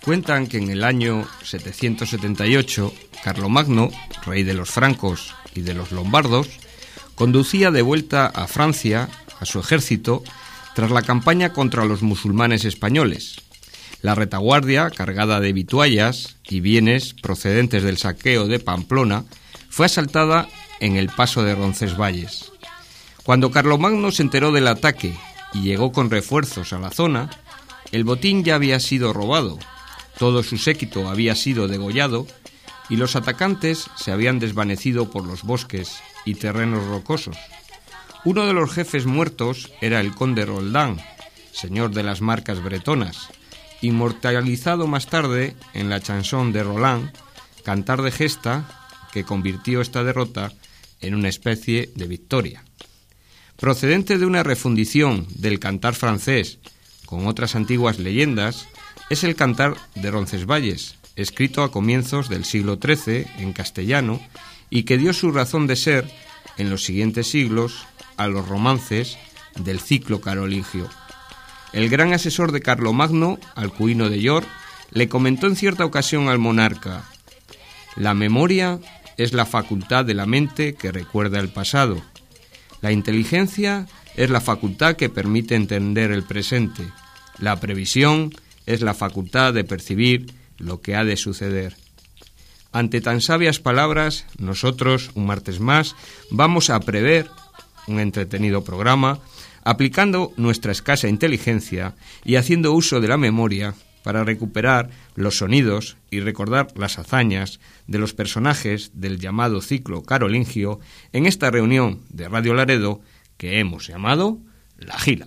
Cuentan que en el año 778, Carlomagno, rey de los francos y de los lombardos, conducía de vuelta a Francia a su ejército tras la campaña contra los musulmanes españoles. La retaguardia, cargada de vituallas y bienes procedentes del saqueo de Pamplona, fue asaltada en el paso de Roncesvalles. Cuando Carlomagno se enteró del ataque y llegó con refuerzos a la zona, el botín ya había sido robado, todo su séquito había sido degollado y los atacantes se habían desvanecido por los bosques y terrenos rocosos. Uno de los jefes muertos era el conde Roldán, señor de las marcas bretonas, inmortalizado más tarde en la chanson de Roland, cantar de gesta, que convirtió esta derrota en una especie de victoria. Procedente de una refundición del cantar francés con otras antiguas leyendas, es el cantar de Roncesvalles, escrito a comienzos del siglo XIII en castellano y que dio su razón de ser en los siguientes siglos a los romances del ciclo carolingio. El gran asesor de Carlomagno, Alcuino de York, le comentó en cierta ocasión al monarca: «La memoria es la facultad de la mente que recuerda el pasado. La inteligencia es la facultad que permite entender el presente. La previsión es la facultad de percibir lo que ha de suceder». Ante tan sabias palabras, nosotros, un martes más, vamos a prever un entretenido programa, aplicando nuestra escasa inteligencia y haciendo uso de la memoria para recuperar los sonidos y recordar las hazañas de los personajes del llamado ciclo carolingio en esta reunión de Radio Laredo que hemos llamado La Gila.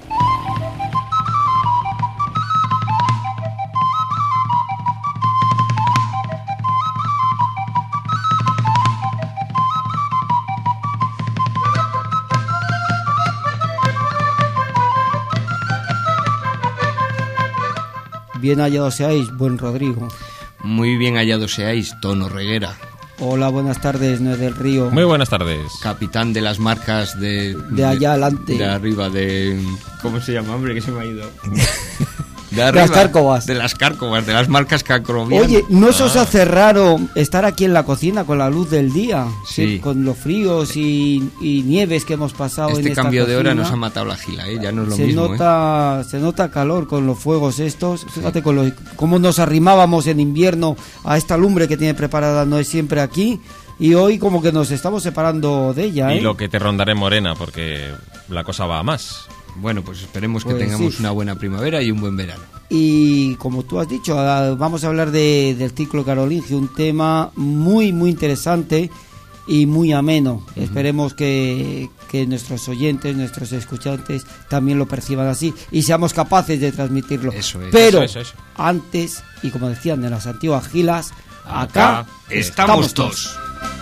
Bien hallados seáis, buen Rodrigo. Muy bien hallados seáis, Tono Reguera. Hola, buenas tardes, Noé del Río. Muy buenas tardes. Capitán de las marcas de allá adelante. De arriba, de... ¿Cómo se llama, hombre? Que se me ha ido. De arriba, las Cárcovas. De las Cárcovas, de las marcas Cacrobian. Oye, ¿no se os hace raro estar aquí en la cocina con la luz del día? Sí. Con los fríos y nieves que hemos pasado en esta cambio cocina. De hora nos ha matado la gila, ya no es lo mismo. Se nota calor con los fuegos estos. Fíjate cómo nos arrimábamos en invierno a esta lumbre que tiene preparada Noé siempre aquí. Y hoy como que nos estamos separando de ella. Y lo que te rondaré morena, porque la cosa va a más. Bueno, pues esperemos que tengamos una buena primavera y un buen verano. Y como tú has dicho, vamos a hablar del ciclo carolingio, un tema muy, muy interesante y muy ameno. Uh-huh. Esperemos que nuestros oyentes, nuestros escuchantes también lo perciban así y seamos capaces de transmitirlo. Eso es. Pero eso. Antes, y como decían en las antiguas gilas, acá estamos todos.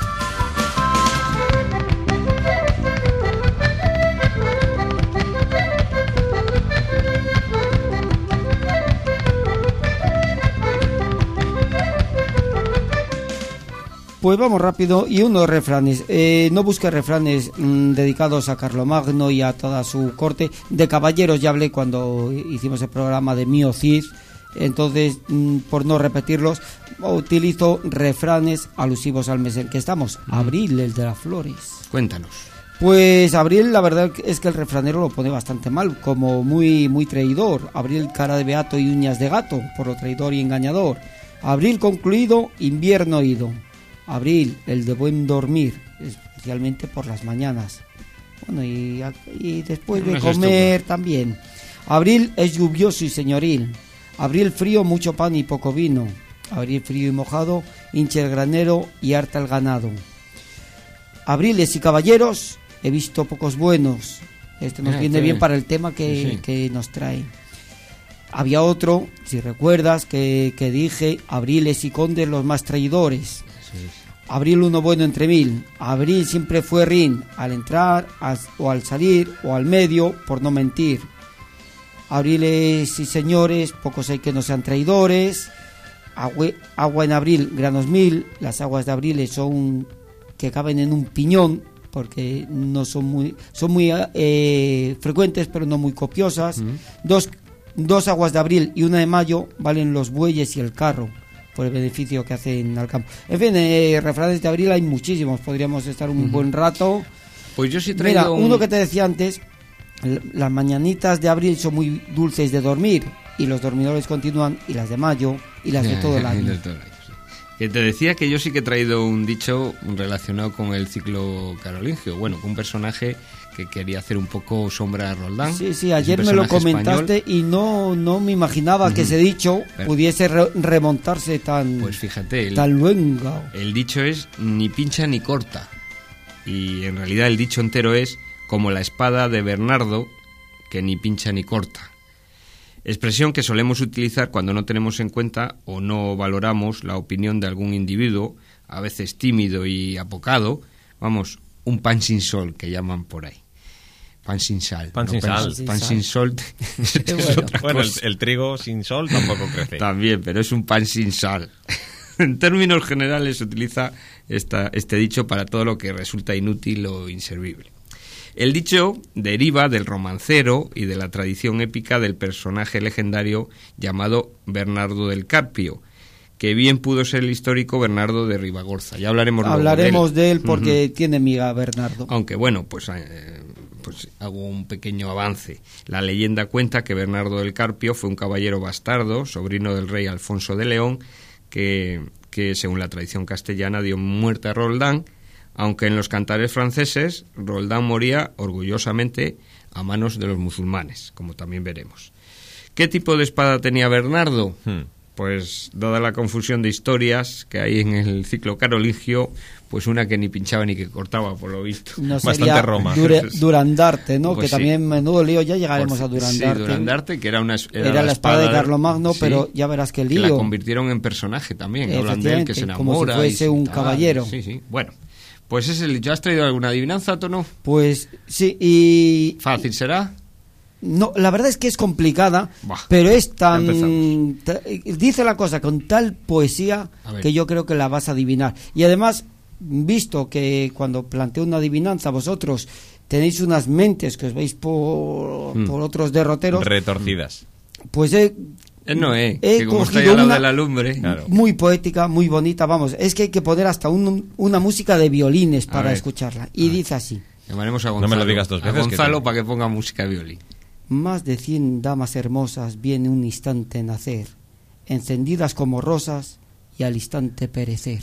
Pues vamos rápido, y unos refranes. No busques refranes dedicados a Carlomagno y a toda su corte. De caballeros ya hablé cuando hicimos el programa de Mío Cid. Entonces, por no repetirlos, utilizo refranes alusivos al mes en que estamos. Abril, el de las flores. Cuéntanos. Pues Abril, la verdad es que el refranero lo pone bastante mal, como muy, muy traidor. Abril, cara de beato y uñas de gato, por lo traidor y engañador. Abril concluido, invierno ido. Abril, el de buen dormir, especialmente por las mañanas. Bueno, y después de comer también. Abril es lluvioso y señoril. Abril frío, mucho pan y poco vino. Abril frío y mojado, hincha el granero y harta el ganado. Abriles y caballeros, he visto pocos buenos. Esto nos viene bien para el tema que nos trae. Había otro, si recuerdas, que dije, abriles y condes los más traidores. Abril uno bueno entre mil. Abril siempre fue rin, al entrar o al salir o al medio, por no mentir. Abriles y señores, pocos hay que no sean traidores. Agua en abril, granos mil. Las aguas de abril son que caben en un piñón, porque no son muy frecuentes, pero no muy copiosas. 2 aguas de abril y 1 de mayo valen los bueyes y el carro, por el beneficio que hacen al campo. En fin, refranes de abril hay muchísimos, podríamos estar un buen rato. Pues yo sí traigo... Mira, uno que te decía antes, las mañanitas de abril son muy dulces de dormir, y los dormidores continúan, y las de mayo, y las de todo el año. Que te decía que yo sí que he traído un dicho relacionado con el ciclo carolingio, bueno, con un personaje que quería hacer un poco sombra a Roldán. Sí, ayer me lo comentaste español. Y no me imaginaba que ese dicho pudiese remontarse tan, pues fíjate, tan luengo. El dicho es ni pincha ni corta, y en realidad el dicho entero es como la espada de Bernardo, que ni pincha ni corta. Expresión que solemos utilizar cuando no tenemos en cuenta o no valoramos la opinión de algún individuo, a veces tímido y apocado, vamos, un pan sin sol, que llaman por ahí. Pan sin sal. Pan sin sal. Pan sin sol. Bueno, el trigo sin sol tampoco crece. También, pero es un pan sin sal. En términos generales se utiliza este dicho para todo lo que resulta inútil o inservible. El dicho deriva del romancero y de la tradición épica del personaje legendario llamado Bernardo del Carpio, que bien pudo ser el histórico Bernardo de Ribagorza. Ya hablaremos de él porque tiene miga Bernardo. Aunque bueno, pues hago un pequeño avance. La leyenda cuenta que Bernardo del Carpio fue un caballero bastardo, sobrino del rey Alfonso de León, que según la tradición castellana dio muerte a Roldán, aunque en los cantares franceses Roldán moría orgullosamente a manos de los musulmanes, como también veremos. ¿Qué tipo de espada tenía Bernardo? Pues, dada la confusión de historias que hay en el ciclo carolingio, pues una que ni pinchaba ni que cortaba, por lo visto. No bastante Roma. Durandarte, ¿no? Pues que también menudo lío, ya llegaremos a Durandarte. Sí, Durandarte, que era la espada de Carlomagno, pero ya verás qué lío. Que la convirtieron en personaje también, hablan de él, que se enamora. Como si fuese un caballero. Sí. Bueno, pues es el... ¿Ya has traído alguna adivinanza, Tono? Pues sí, y... ¿Fácil será? No, la verdad es que es complicada, pero es tan... dice la cosa con tal poesía que yo creo que la vas a adivinar. Y además, visto que cuando planteo una adivinanza vosotros tenéis unas mentes que os veis por otros derroteros... retorcidas. Pues que como está ya la de la lumbre... Muy poética, muy bonita, vamos. Es que hay que poner hasta una música de violines para escucharla. Y dice así. Llamaremos a Gonzalo. No me lo digas dos veces. A Gonzalo para que ponga música de violín. Más de 100 damas hermosas viene un instante nacer, encendidas como rosas y al instante perecer.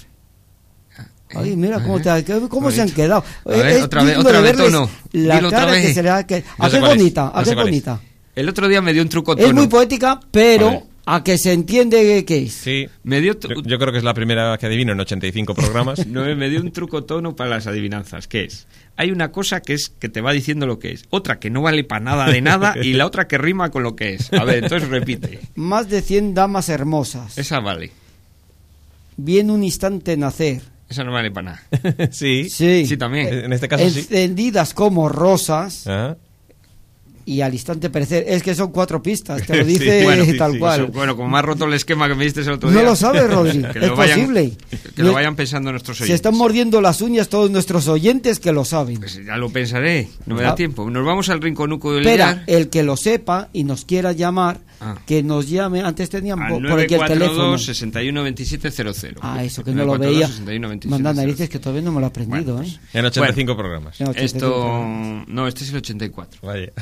Ay, mira cómo se han quedado. Otra vez, Tono. La Dilo cara otra vez. que se le ha quedado. ¿A qué bonita? ¿A qué bonita? El otro día me dio un truco, Tono. Es muy poética, pero a que se entiende qué es. Sí, yo creo que es la primera que adivino en 85 programas. No, me dio un truco, Tono, para las adivinanzas, que es... Hay una cosa que es que te va diciendo lo que es, otra que no vale para nada de nada y la otra que rima con lo que es. A ver, entonces repite. Más de 100 damas hermosas. Esa vale. Viene un instante nacer. Esa no vale para nada. Sí, también. En este caso encendidas como rosas. Ajá. Y al instante perecer. Es que son 4 pistas, te lo dice tal cual. Bueno, como me has roto el esquema que me diste el otro día. No lo sabes, Rodri, es posible. Que lo vayan pensando nuestros oyentes. Se están mordiendo las uñas todos nuestros oyentes que lo saben. Pues ya lo pensaré, no me da tiempo. Nos vamos al rinconuco del Espera, el que lo sepa y nos quiera llamar, que nos llame. Antes teníamos por aquí el teléfono. 942-612700. Eso, que no lo veía. Manda narices que todavía no me lo he aprendido. Bueno, pues, en 85 programas. No, este es el 84. Vaya.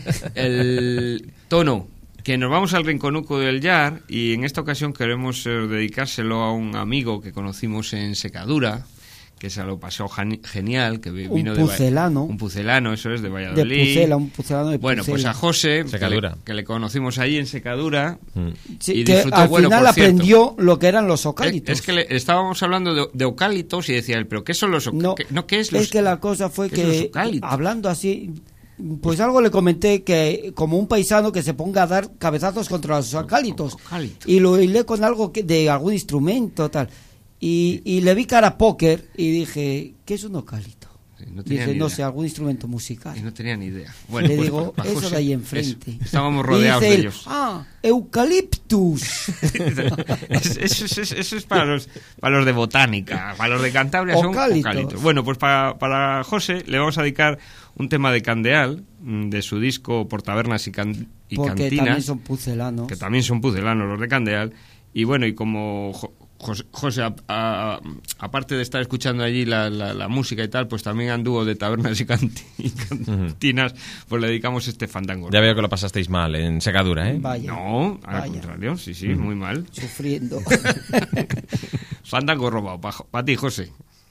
El Tono, que nos vamos al rinconuco del Yar, y en esta ocasión queremos dedicárselo a un amigo que conocimos en Secadura, que se lo pasó genial, que vino un pucelano, eso es, de Valladolid. Un pucelano de Bueno, pues a José, que le conocimos ahí en Secadura, y que disfrutó, al final aprendió lo que eran los ocálitos. Es que estábamos hablando de ocálitos y decía él, pero ¿qué son los ocálitos? Es que la cosa fue que hablando así... Pues algo le comenté, que como un paisano que se ponga a dar cabezazos contra los ocálitos, y lo hilé con algo de algún instrumento tal, y le vi cara póker y dije, ¿qué es un ocálito? Sí. no tenía Dice, ni no idea. sé, algún instrumento musical. Y no tenía ni idea. Bueno, Le pues, digo, para eso José, de ahí enfrente. estábamos rodeados Y dice de él, ellos. Eucaliptus. Eso es para los de botánica, para los de Cantabria son Ocálitos. ocálitos. Bueno, pues para José le vamos a dedicar un tema de Candeal, de su disco Por Tabernas y Porque Cantinas, también son pucelanos. que también son pucelanos los de Candeal. Y bueno, y como José, aparte de estar escuchando allí la música y tal, pues también anduvo de tabernas y cantinas, pues le dedicamos este fandango. Ya veo que lo pasasteis mal en Secadura, ¿eh? Vaya. No, al Vaya. contrario, sí, muy mal. Sufriendo. Fandango robado, para ti, José.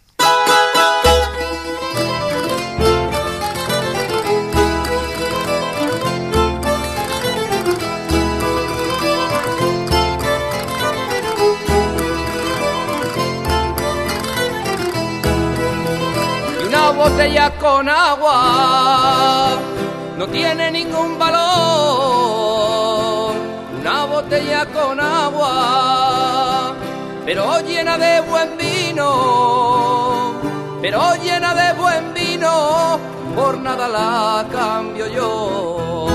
Una botella con agua no tiene ningún valor. Una botella con agua, pero llena de buen vino. Pero llena de buen vino, por nada la cambio yo.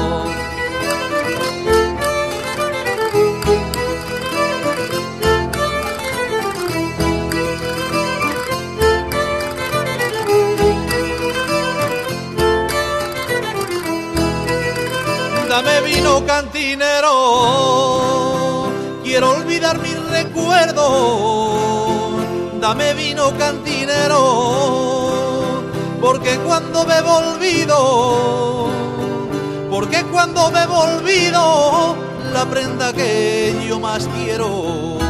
Dame vino cantinero, quiero olvidar mis recuerdos. Dame vino cantinero, porque cuando bebo olvido, porque cuando bebo olvido la prenda que yo más quiero.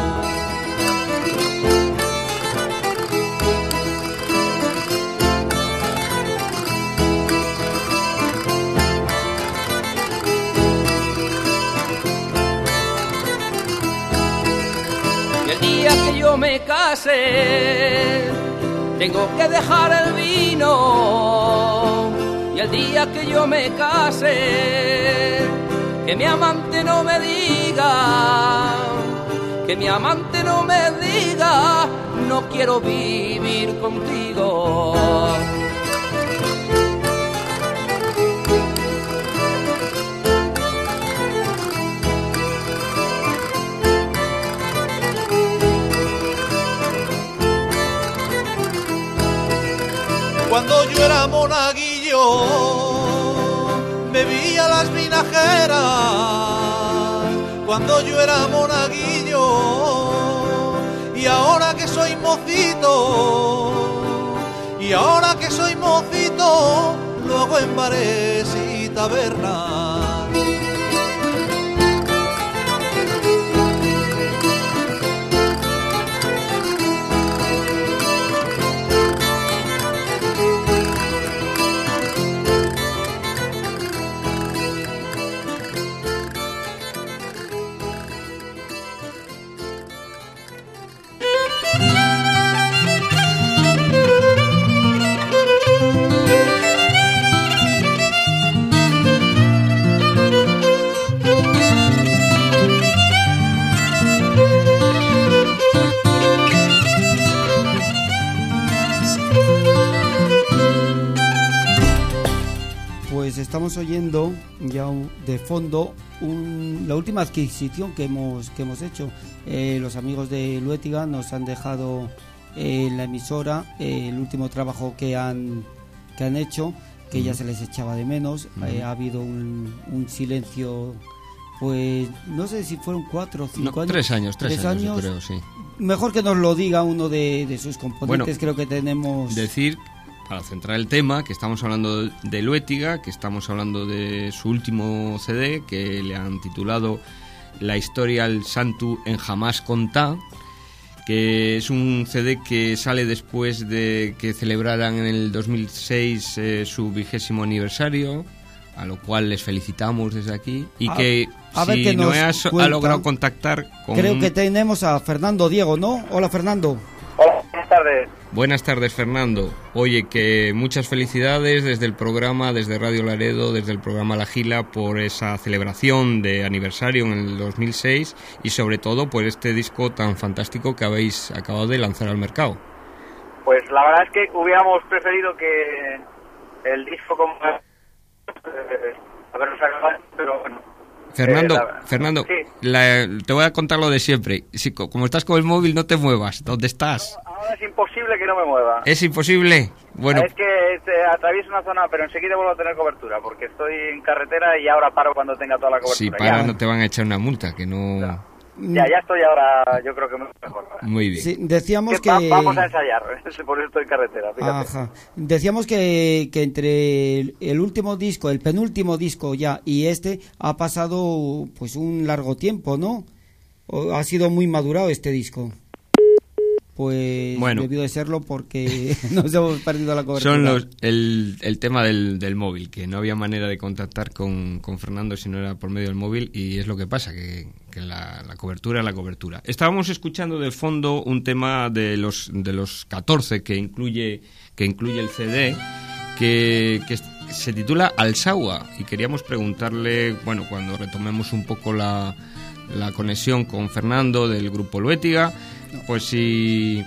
Y el día que yo me case, tengo que dejar el vino. Y el día que yo me case, que mi amante no me diga, que mi amante no me diga, no quiero vivir contigo. Cuando yo era monaguillo, bebía las vinajeras. Cuando yo era monaguillo, y ahora que soy mocito, y ahora que soy mocito, lo hago en bares y tabernas. Pues estamos oyendo ya de fondo la última adquisición que hemos hecho. Los amigos de Luétiga nos han dejado en la emisora el último trabajo que han hecho, que ya se les echaba de menos. Ha habido un silencio, pues no sé si fueron 4 o 5 años. 3 años, yo creo, sí. Mejor que nos lo diga uno de sus componentes. Bueno, creo que tenemos... Decir, para centrar el tema, que estamos hablando de Luétiga, que estamos hablando de su último CD, que le han titulado La historia al Santu en jamás contá, que es un CD que sale después de que celebraran en el 2006 su 20º aniversario, a lo cual les felicitamos desde aquí, y que si Noé ha logrado contactar con... Creo que tenemos a Fernando Diego, ¿no? Hola, Fernando. Hola, buenas tardes. Buenas tardes, Fernando. Oye, que muchas felicidades desde el programa, desde Radio Laredo, desde el programa La Gila, por esa celebración de aniversario en el 2006 y sobre todo por este disco tan fantástico que habéis acabado de lanzar al mercado. Pues la verdad es que hubiéramos preferido que el disco como haberlo sacado, pero bueno. Fernando, sí. Te voy a contar lo de siempre. Si, como estás con el móvil, no te muevas. ¿Dónde estás? Ahora es imposible que no me mueva. ¿Es imposible? Bueno. Es que atravieso una zona, pero enseguida vuelvo a tener cobertura, porque estoy en carretera y ahora paro cuando tenga toda la cobertura. Si paras no te van a echar una multa, que no... No. Ya estoy ahora, yo creo que mejor. Muy bien. Sí, decíamos que... Vamos a ensayar, por eso estoy en carretera, fíjate. Ajá. Decíamos que entre el último disco, el penúltimo disco ya, y ha pasado pues un largo tiempo, ¿no? Ha sido muy madurado este disco. Pues bueno, debió de serlo porque nos hemos perdido la cobertura. Son el tema del móvil, que no había manera de contactar con Fernando si no era por medio del móvil, y es lo que pasa, que la cobertura es la cobertura. Estábamos escuchando de fondo un tema de los 14 que incluye el CD, que se titula Alsaua, y queríamos preguntarle, bueno, cuando retomemos un poco la conexión con Fernando del grupo Luétiga, pues si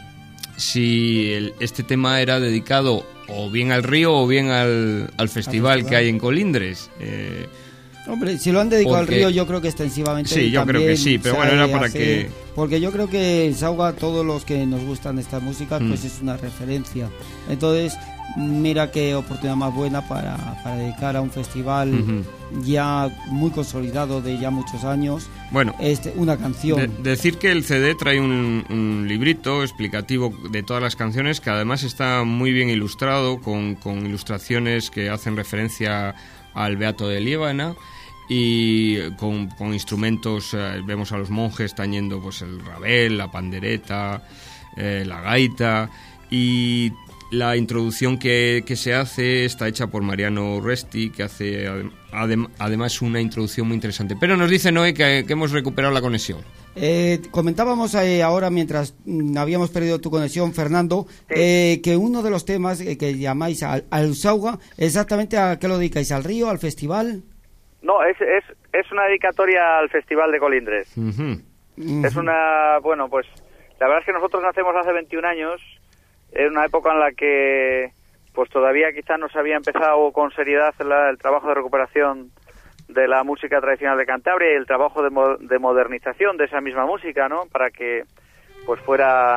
este tema era dedicado o bien al río o bien al festival que hay en Colindres. Hombre, si lo han dedicado al río, yo creo que extensivamente. Sí, yo creo que sí, pero bueno, era para que... Porque yo creo que el Sauga, a todos los que nos gustan estas músicas, pues es una referencia. Entonces, mira qué oportunidad más buena para dedicar a un festival ya muy consolidado de ya muchos años. Bueno, una canción. Decir que el CD trae un librito explicativo de todas las canciones, que además está muy bien ilustrado, con ilustraciones que hacen referencia al Beato de Liébana, y con instrumentos. Vemos a los monjes tañendo pues el rabel, la pandereta, la gaita, y la introducción que se hace está hecha por Mariano Resti, que hace además una introducción muy interesante. Pero nos dice Noé que hemos recuperado la conexión. Comentábamos ahora, mientras habíamos perdido tu conexión, Fernando, que uno de los temas que llamáis al Sauga, ¿exactamente a qué lo dedicáis? ¿Al río, al festival? No, es una dedicatoria al Festival de Colindres. Es una... Bueno, pues la verdad es que nosotros nacemos hace 21 años, en una época en la que pues todavía quizás no se había empezado con seriedad el trabajo de recuperación de la música tradicional de Cantabria y el trabajo de modernización de esa misma música, ¿no? Para que pues fuera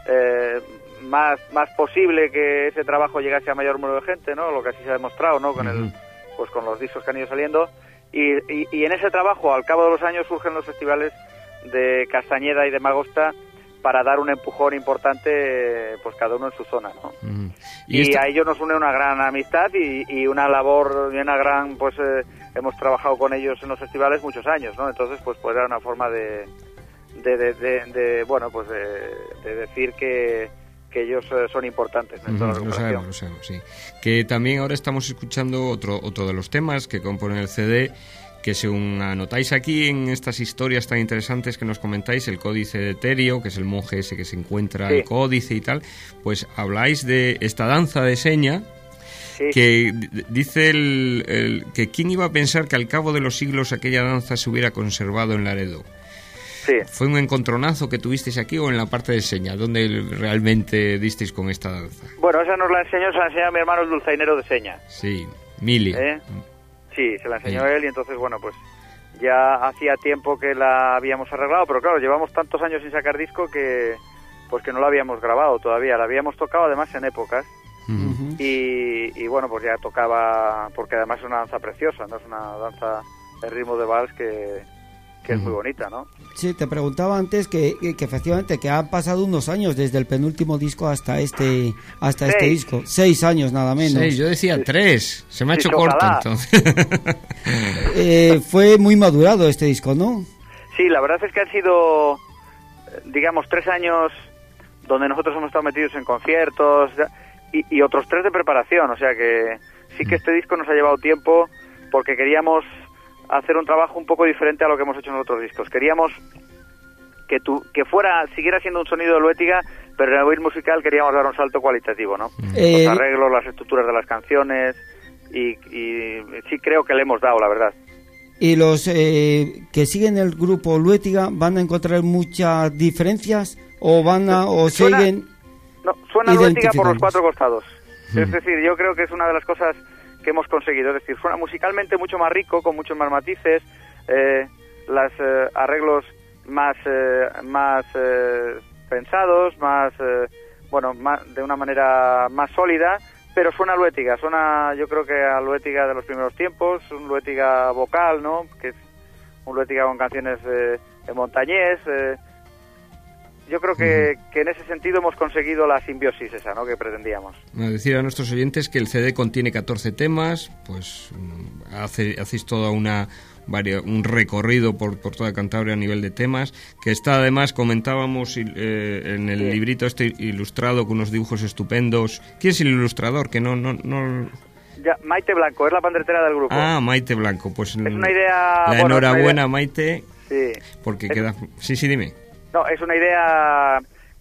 más posible que ese trabajo llegase a mayor número de gente, ¿no? Lo que así se ha demostrado, ¿no? Con los discos que han ido saliendo, y en ese trabajo, al cabo de los años, surgen los festivales de Castañeda y de Magosta para dar un empujón importante, pues cada uno en su zona, ¿no? Y a ellos nos une una gran amistad y una labor y una gran, pues hemos trabajado con ellos en los festivales muchos años, ¿no? Entonces, pues era una forma de decir que ellos son importantes en toda la recuperación. Lo sabemos, sí. Que también ahora estamos escuchando otro de los temas que componen el CD, que según anotáis aquí en estas historias tan interesantes que nos comentáis, el códice de Terio, que es el monje ese que se encuentra el códice y tal, pues habláis de esta danza de seña, que dice que quién iba a pensar que al cabo de los siglos aquella danza se hubiera conservado en Laredo. Sí. ¿Fue un encontronazo que tuvisteis aquí o en la parte de seña? ¿Dónde realmente disteis con esta danza? Bueno, esa nos la enseñó mi hermano el dulzainero de seña. Sí, Mili. Sí, se la enseñó él, y entonces, bueno, pues ya hacía tiempo que la habíamos arreglado, pero claro, llevamos tantos años sin sacar disco que no la habíamos grabado todavía. La habíamos tocado además en épocas, y bueno, pues ya tocaba, porque además es una danza preciosa, ¿no? Es una danza de ritmo de vals que es muy bonita, ¿no? Sí, te preguntaba antes que efectivamente que han pasado unos años desde el penúltimo disco hasta este disco. 6 años nada menos. 6, yo decía 3. Se me ha hecho corto entonces. Fue muy madurado este disco, ¿no? Sí, la verdad es que han sido, digamos, 3 años donde nosotros hemos estado metidos en conciertos y otros 3 de preparación. O sea que sí que este disco nos ha llevado tiempo porque queríamos hacer un trabajo un poco diferente a lo que hemos hecho en otros discos. Queríamos que siguiera siendo un sonido de Luétiga, pero en el nivel musical queríamos dar un salto cualitativo, ¿no? Los arreglos, las estructuras de las canciones, y sí creo que le hemos dado, la verdad. ¿Y los que siguen el grupo Luétiga van a encontrar muchas diferencias o siguen? No, suena Luétiga por los identificamos. 4 costados. Es decir, yo creo que es una de las cosas que hemos conseguido. Es decir, suena musicalmente mucho más rico, con muchos más matices, los arreglos más pensados, más de una manera más sólida, pero suena Luétiga, yo creo que a Luétiga de los primeros tiempos, un Luétiga vocal, ¿no? Que es un Luétiga con canciones de montañés. Yo creo que en ese sentido hemos conseguido la simbiosis esa, ¿no?, que pretendíamos. Decir a nuestros oyentes que el CD contiene 14 temas, pues hacéis toda un recorrido por toda Cantabria a nivel de temas, que está además, comentábamos en el librito este ilustrado con unos dibujos estupendos. ¿Quién es el ilustrador? Que no... Ya, Maite Blanco, es la pandretera del grupo. Ah, Maite Blanco, pues... Es una idea... enhorabuena, Maite, sí. porque queda... Sí, dime. No, es una idea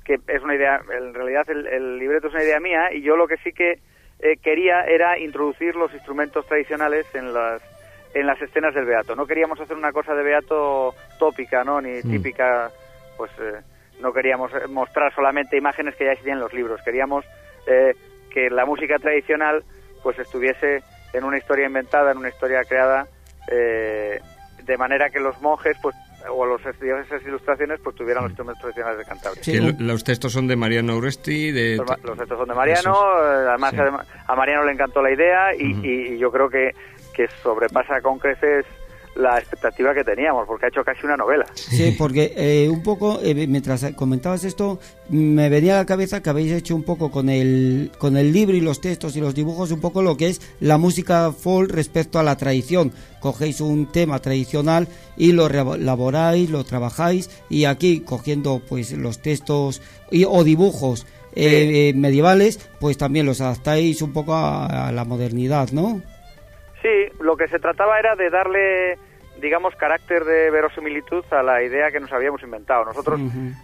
en realidad el libreto es una idea mía, y yo lo que sí que quería era introducir los instrumentos tradicionales en las escenas del beato. No queríamos hacer una cosa de beato tópica, ¿no?, ni típica, pues no queríamos mostrar solamente imágenes que ya existían en los libros. Queríamos que la música tradicional pues estuviese en una historia inventada, en una historia creada, de manera que los monjes pues o los estudiantes de esas ilustraciones pues tuvieran los instrumentos tradicionales de Cantabria. Sí, los textos son de Mariano Uresti. Los textos son de Mariano, además sí. A Mariano le encantó la idea y yo creo que sobrepasa con creces la expectativa que teníamos, porque ha hecho casi una novela. Sí, porque un poco, mientras comentabas esto, me venía a la cabeza que habéis hecho un poco con el libro y los textos y los dibujos, un poco lo que es la música folk respecto a la tradición. Cogéis un tema tradicional y lo elaboráis, lo trabajáis, y aquí, cogiendo pues los textos o dibujos medievales, pues también los adaptáis un poco a la modernidad, ¿no? Sí, lo que se trataba era de darle, digamos, carácter de verosimilitud a la idea que nos habíamos inventado. Nosotros,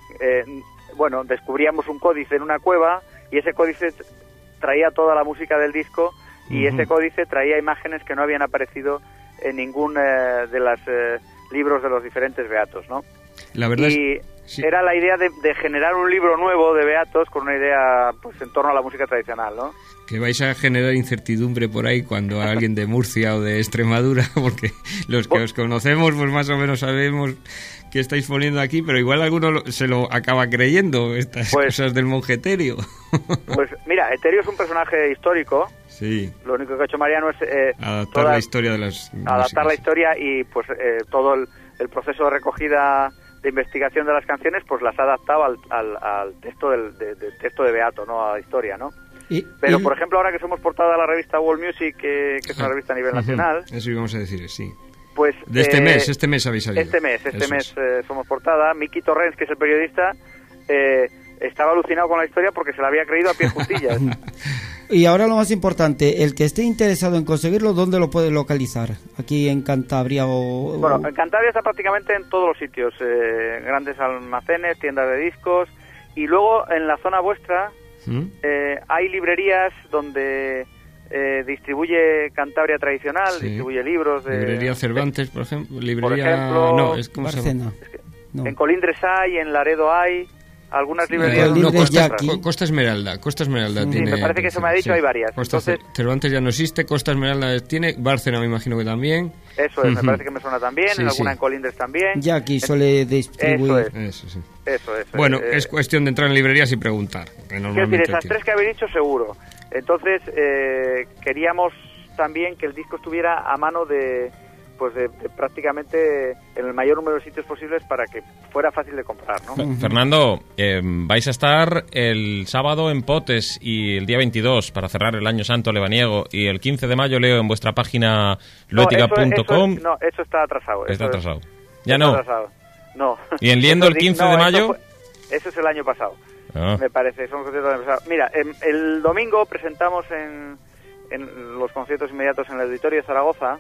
descubríamos un códice en una cueva, y ese códice traía toda la música del disco, y ese códice traía imágenes que no habían aparecido en ningún de los libros de los diferentes beatos, ¿no? La verdad era la idea de generar un libro nuevo de beatos con una idea pues en torno a la música tradicional, ¿no? Que vais a generar incertidumbre por ahí cuando alguien de Murcia o de Extremadura, porque los que os conocemos pues más o menos sabemos que estáis poniendo aquí, pero igual alguno se lo acaba creyendo, estas cosas del monje Eterio. Pues mira, Eterio es un personaje histórico. Sí. Lo único que ha hecho Mariano es adaptar la historia de las adaptar la historia, y pues todo el proceso de recogida, de investigación de las canciones, pues las ha adaptado al texto del texto de beato, no a la historia, ¿no? Pero, por ejemplo, ahora que somos portada de la revista World Music, que es una revista a nivel nacional... Eso íbamos a decir, sí. Pues, de este mes habéis salido. Este mes somos portada. Miki Torrens, que es el periodista, estaba alucinado con la historia porque se la había creído a pie juntillas. Y ahora lo más importante, el que esté interesado en conseguirlo, ¿dónde lo puede localizar? ¿Aquí en Cantabria o...? Bueno, en Cantabria está prácticamente en todos los sitios, grandes almacenes, tiendas de discos, y luego en la zona vuestra hay librerías donde distribuye Cantabria Tradicional, distribuye libros de... Librería Cervantes, por ejemplo. Bárcena. En Colindres hay, en Laredo hay... Algunas librerías... Costa Esmeralda tiene... me parece que eso me ha dicho, hay varias. Cervantes ya no existe, Costa Esmeralda tiene, Bárcena me imagino que también. Eso es, me parece que me suena también, en alguna en Colindres también. Ya aquí suele distribuir. Eso es. Bueno, es cuestión de entrar en librerías y preguntar. Quiero decir, esas tres que habéis dicho seguro. Entonces, queríamos también que el disco estuviera a mano de prácticamente en el mayor número de sitios posibles para que fuera fácil de comprar, ¿no? Fernando, vais a estar el sábado en Potes y el día 22 para cerrar el Año Santo lebaniego, y el 15 de mayo leo en vuestra página luetica.com. No, eso está atrasado. Está atrasado. ¿Ya no? No. ¿Y en Liendo el 15 de mayo? Eso es el año pasado. Me parece, son conciertos del año pasado. Mira, el domingo presentamos en los conciertos inmediatos en el Auditorio de Zaragoza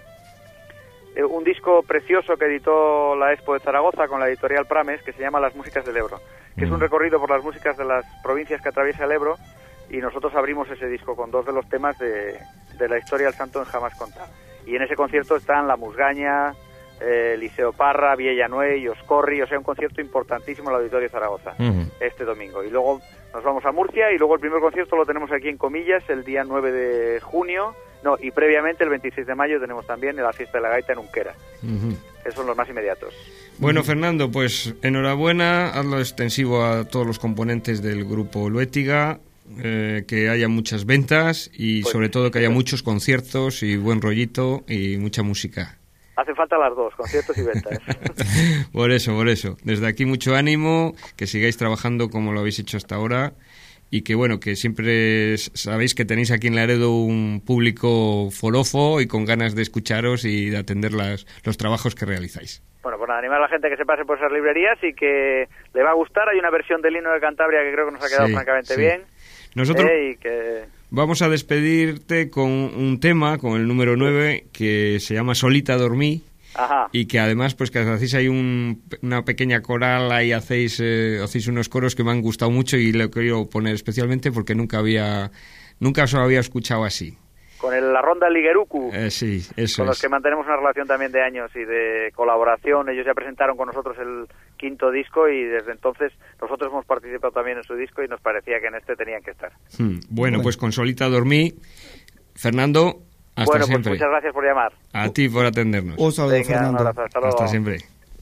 un disco precioso que editó la Expo de Zaragoza con la editorial Prames, que se llama Las Músicas del Ebro, que es un recorrido por las músicas de las provincias que atraviesa el Ebro, y nosotros abrimos ese disco con dos de los temas de la historia del santo en Jamás Contar. Y en ese concierto están La Musgaña, Liceo Parra, Viella Nuey, Oscorri, o sea, un concierto importantísimo en el Auditorio de Zaragoza este domingo. Y luego nos vamos a Murcia y luego el primer concierto lo tenemos aquí en Comillas el día 9 de junio, y previamente el 26 de mayo tenemos también la fiesta de la gaita en Unquera. Esos son los más inmediatos. Bueno, Fernando, pues enhorabuena, hazlo extensivo a todos los componentes del grupo Luétiga, que haya muchas ventas y pues, sobre todo que haya muchos conciertos y buen rollito y mucha música. Hacen falta las dos, conciertos y ventas. Por eso. Desde aquí mucho ánimo, que sigáis trabajando como lo habéis hecho hasta ahora y que bueno, que siempre sabéis que tenéis aquí en Laredo un público forofo y con ganas de escucharos y de atender los trabajos que realizáis. Bueno, pues nada, animar a la gente que se pase por esas librerías y que le va a gustar. Hay una versión del himno de Cantabria que creo que nos ha quedado francamente bien. Nosotros y que... vamos a despedirte con un tema, con el número 9, que se llama Solita dormí. Ajá. Y que además pues que hacéis ahí una pequeña coral, ahí hacéis unos coros que me han gustado mucho y lo quiero poner especialmente porque nunca os lo había escuchado así. Con la ronda Liguerucu, sí, eso con los que mantenemos una relación también de años y de colaboración. Ellos ya presentaron con nosotros el 5º disco y desde entonces nosotros hemos participado también en su disco y nos parecía que en este tenían que estar. Bueno, pues con Solita dormí. Fernando, hasta siempre. Pues muchas gracias por llamar. A ti por atendernos. Un saludo, Venga, Fernando. un abrazo, hasta luego. Hasta siempre.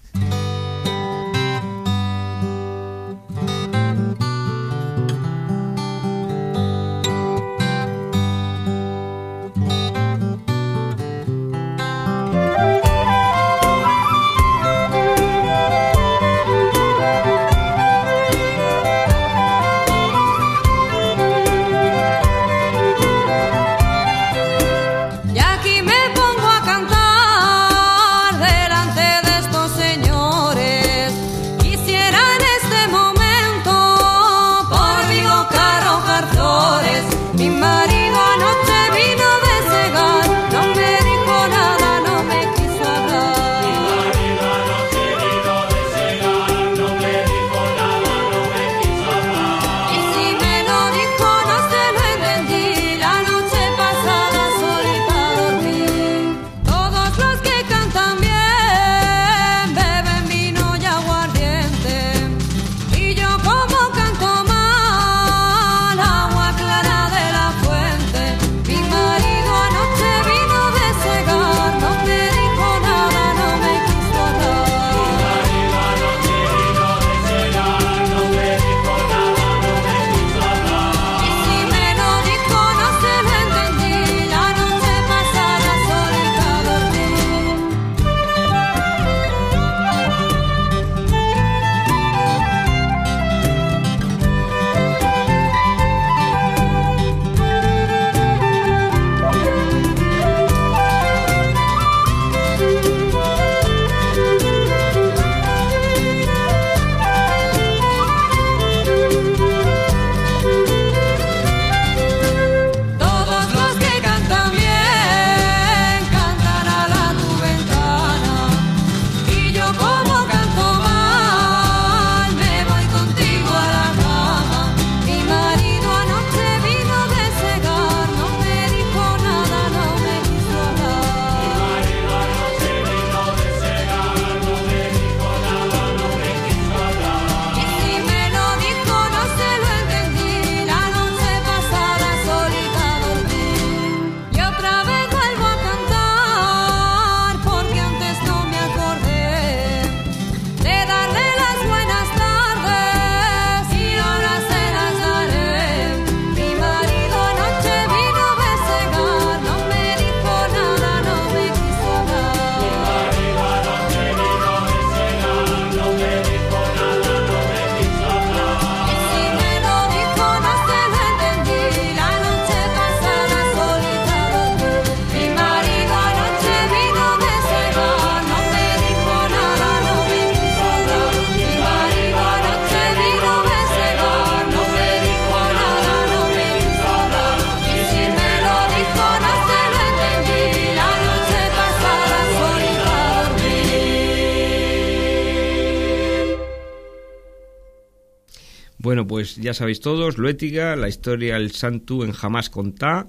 Bueno, pues ya sabéis todos, Luétiga, la historia del Santu en Jamás Contá,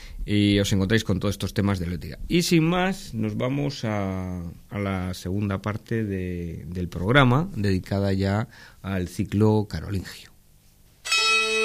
y os encontráis con todos estos temas de Luétiga. Y sin más, nos vamos a la segunda parte del programa, dedicada ya al ciclo carolingio.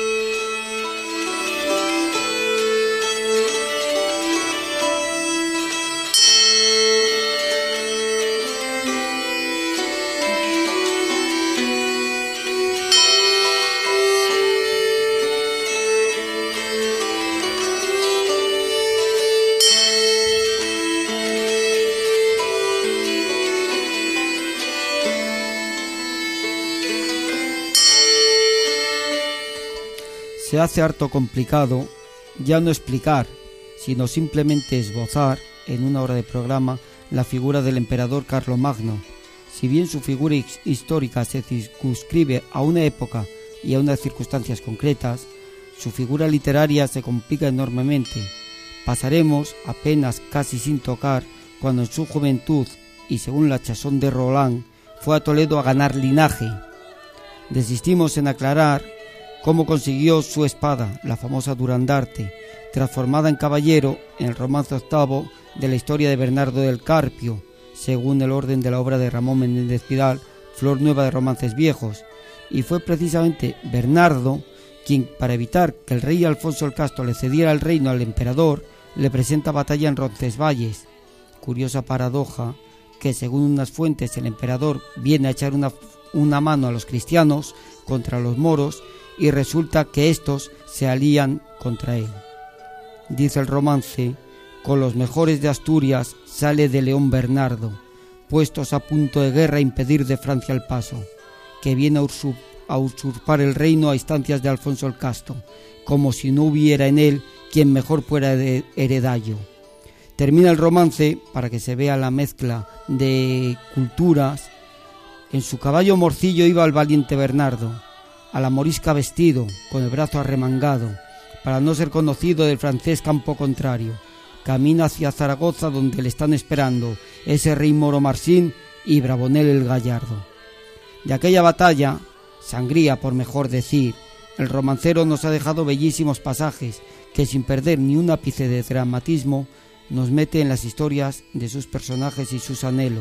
se hace harto complicado ya no explicar, sino simplemente esbozar en una hora de programa la figura del emperador Carlomagno. Si bien su figura histórica se circunscribe a una época y a unas circunstancias concretas, su figura literaria se complica enormemente. Pasaremos apenas casi sin tocar cuando en su juventud, y según la Chazón de Roland, fue a Toledo a ganar linaje. Desistimos en aclarar cómo consiguió su espada, la famosa Durandarte, transformada en caballero en el romance octavo de la historia de Bernardo del Carpio, según el orden de la obra de Ramón Menéndez Pidal, Flor Nueva de Romances Viejos, y fue precisamente Bernardo quien, para evitar que el rey Alfonso el Casto le cediera el reino al emperador, le presenta batalla en Roncesvalles. Curiosa paradoja que, según unas fuentes, el emperador viene a echar una mano a los cristianos contra los moros y resulta que estos se alían contra él. Dice el romance: con los mejores de Asturias sale de León Bernardo, puestos a punto de guerra a impedir de Francia el paso, que viene a usurpar el reino a instancias de Alfonso el Casto, como si no hubiera en él quien mejor fuera heredallo. Termina el romance para que se vea la mezcla de culturas. En su caballo morcillo iba el valiente Bernardo, a la morisca vestido, con el brazo arremangado, para no ser conocido del francés campo contrario. Camina hacia Zaragoza, donde le están esperando ese rey moro Marsin y Bravonel el Gallardo. De aquella batalla, sangría por mejor decir, el romancero nos ha dejado bellísimos pasajes que, sin perder ni un ápice de dramatismo, nos mete en las historias de sus personajes y sus anhelos.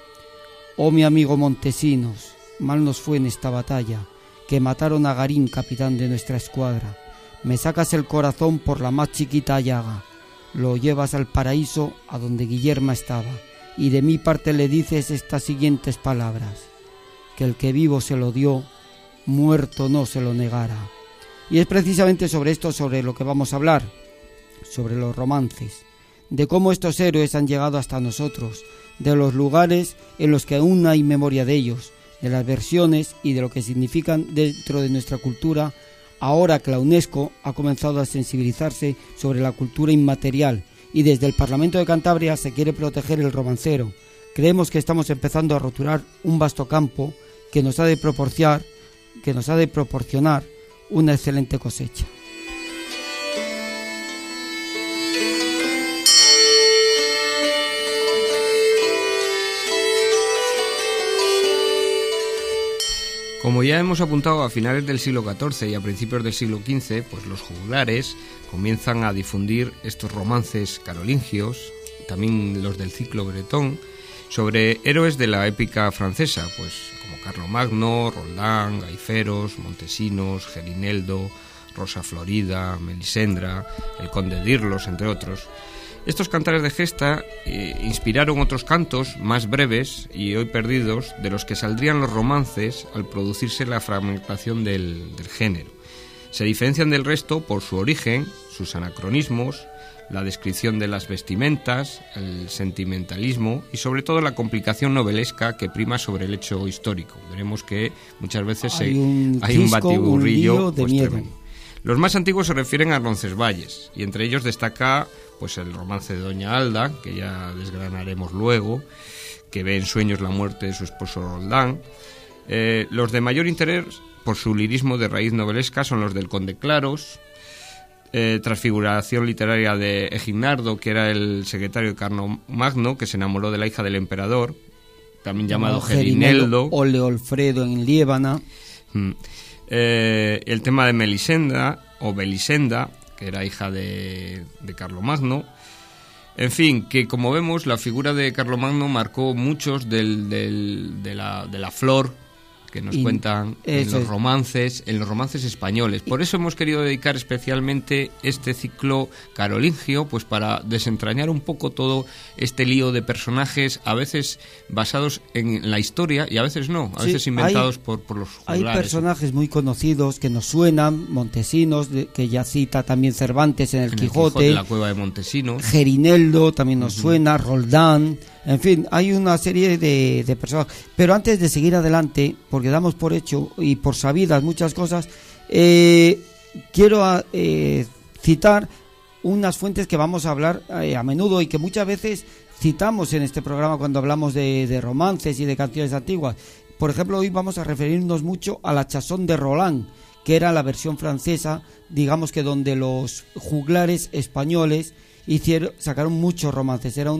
Oh mi amigo Montesinos, mal nos fue en esta batalla, que mataron a Garín, capitán de nuestra escuadra. Me sacas el corazón por la más chiquita llaga, lo llevas al paraíso a donde Guillerma estaba, y de mi parte le dices estas siguientes palabras: que el que vivo se lo dio, muerto no se lo negara. Y es precisamente sobre esto sobre lo que vamos a hablar, sobre los romances, de cómo estos héroes han llegado hasta nosotros, de los lugares en los que aún hay memoria de ellos, de las versiones y de lo que significan dentro de nuestra cultura, ahora que la UNESCO ha comenzado a sensibilizarse sobre la cultura inmaterial y desde el Parlamento de Cantabria se quiere proteger el romancero. Creemos que estamos empezando a roturar un vasto campo que nos ha de proporcionar una excelente cosecha. Como ya hemos apuntado, a finales del siglo XIV y a principios del siglo XV, pues los juglares comienzan a difundir estos romances carolingios, también los del ciclo bretón, sobre héroes de la épica francesa, pues como Carlomagno, Roldán, Gaiferos, Montesinos, Gerineldo, Rosa Florida, Melisendra, el conde Dirlos, entre otros. Estos cantares de gesta inspiraron otros cantos más breves y hoy perdidos, de los que saldrían los romances al producirse la fragmentación del género. Se diferencian del resto por su origen, sus anacronismos, la descripción de las vestimentas, el sentimentalismo y sobre todo la complicación novelesca que prima sobre el hecho histórico. Veremos que muchas veces hay un batiburrillo pues tremendo. Los más antiguos se refieren a Roncesvalles y entre ellos destaca pues el romance de Doña Alda, que ya desgranaremos luego, que ve en sueños la muerte de su esposo Roldán. Los de mayor interés por su lirismo de raíz novelesca son los del Conde Claros, transfiguración literaria de Eginardo, que era el secretario de Carlomagno, que se enamoró de la hija del emperador, también llamado Gerineldo, o Leolfredo en Liébana. El tema de Melisenda o Belisenda, que era hija de Carlomagno. En fin, que como vemos, la figura de Carlomagno marcó muchos de la flor que nos cuentan en los romances españoles. Por eso hemos querido dedicar especialmente este ciclo carolingio, pues para desentrañar un poco todo este lío de personajes, a veces basados en la historia y a veces no, a veces inventados por los juglares. Hay personajes muy conocidos que nos suenan, Montesinos, que ya cita también Cervantes en el Quijote, la cueva de Montesinos. Gerineldo también nos suena, Roldán. En fin, hay una serie de personas. Pero antes de seguir adelante, porque damos por hecho y por sabidas muchas cosas, quiero citar unas fuentes que vamos a hablar a menudo y que muchas veces citamos en este programa cuando hablamos de romances y de canciones antiguas. Por ejemplo, hoy vamos a referirnos mucho a la Chanson de Roland, que era la versión francesa, digamos que donde los juglares españoles sacaron muchos romances. Era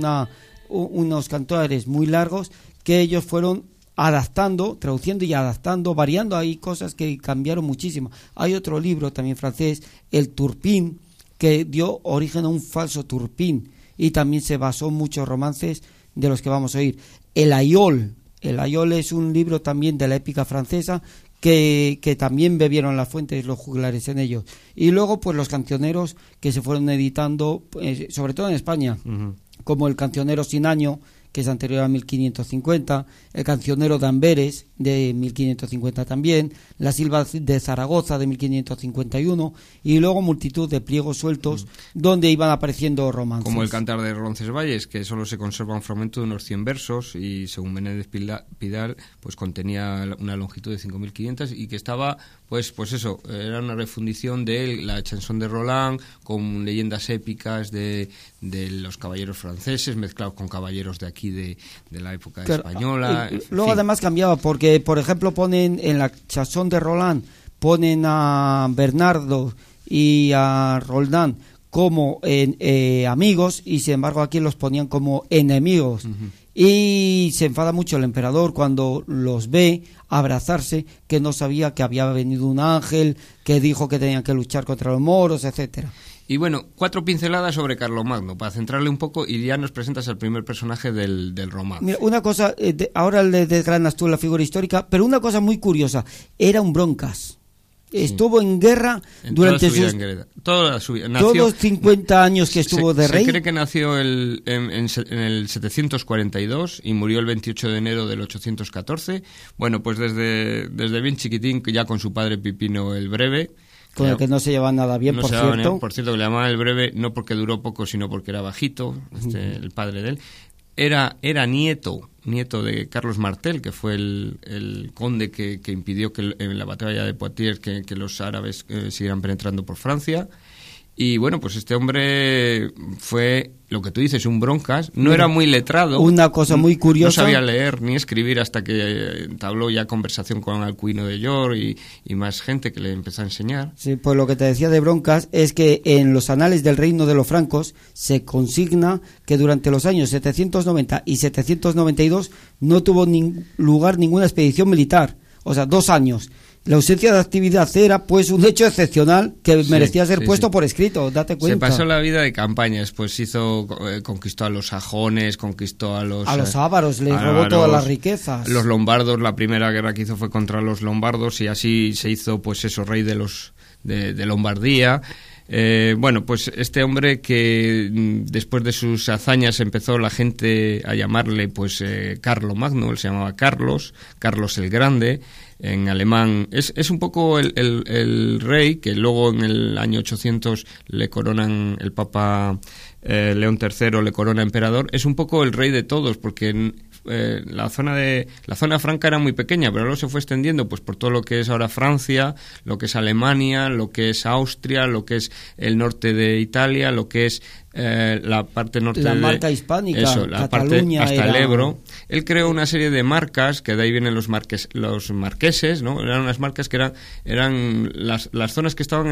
unos cantores muy largos que ellos fueron adaptando, traduciendo y adaptando, variando. Hay cosas que cambiaron muchísimo. Hay otro libro también francés, el Turpin, que dio origen a un falso Turpin, y también se basó en muchos romances de los que vamos a oír. El Aïeul es un libro también de la épica francesa que también bebieron las fuentes los juglares en ellos. Y luego pues los cancioneros que se fueron editando, sobre todo en España, como el Cancionero sin año, que es anterior a 1550, el Cancionero de Amberes, de 1550 también, La Silva de Zaragoza, de 1551, y luego multitud de pliegos sueltos donde iban apareciendo romances. Como el Cantar de Roncesvalles, que solo se conserva un fragmento de unos 100 versos, y según Menéndez Pidal, pues contenía una longitud de 5.500, y que estaba, pues eso, era una refundición de la Chanson de Roland, con leyendas épicas de los caballeros franceses, mezclados con caballeros de aquí, de la época española. Luego además cambiaba, porque por ejemplo ponen en la Chanson de Roland, ponen a Bernardo y a Roldán como amigos, y sin embargo aquí los ponían como enemigos. Y se enfada mucho el emperador cuando los ve abrazarse, que no sabía que había venido un ángel, que dijo que tenían que luchar contra los moros, etcétera. Y bueno, 4 pinceladas sobre Carlomagno, para centrarle un poco, y ya nos presentas al primer personaje del romance. Mira, una cosa, ahora le desgranas tú la figura histórica, pero una cosa muy curiosa, era un broncas. Estuvo en guerra durante toda su vida. Todos los 50 años que estuvo de rey. Se cree que nació en el 742 y murió el 28 de enero del 814. Bueno, pues desde bien chiquitín, ya con su padre Pipino el Breve, con el que no se llevaba nada bien, por cierto. Por cierto, que le llamaban el Breve no porque duró poco, sino porque era bajito, el padre de él. Era nieto de Carlos Martel, que fue el conde que impidió que en la batalla de Poitiers que los árabes siguieran penetrando por Francia. Y bueno, pues este hombre fue, lo que tú dices, un broncas. No era muy letrado. Una cosa muy curiosa. No sabía leer ni escribir hasta que entabló ya conversación con Alcuino de York y más gente que le empezó a enseñar. Sí, pues lo que te decía de broncas es que en los anales del reino de los francos se consigna que durante los años 790 y 792 no tuvo lugar ninguna expedición militar. O sea, 2 años. La ausencia de actividad era pues un hecho excepcional que merecía ser puesto por escrito, date cuenta. Se pasó la vida de campañas, pues conquistó a los sajones, conquistó a los ávaros, les robó todas las riquezas. Los lombardos, la primera guerra que hizo fue contra los lombardos, y así se hizo pues eso, rey de Lombardía. Bueno, pues este hombre que después de sus hazañas empezó la gente a llamarle pues Carlomagno, él se llamaba Carlos el Grande, en alemán. Es un poco el rey que luego en el año 800 le coronan, el Papa León III le corona emperador. Es un poco el rey de todos, porque la zona franca era muy pequeña, pero luego se fue extendiendo pues por todo lo que es ahora Francia, lo que es Alemania, lo que es Austria, lo que es el norte de Italia, lo que es la parte norte la marca hispánica, la Cataluña parte hasta era... el Ebro. Él creó una serie de marcas, que de ahí vienen los marqueses, ¿no? Eran unas marcas que eran las zonas que estaban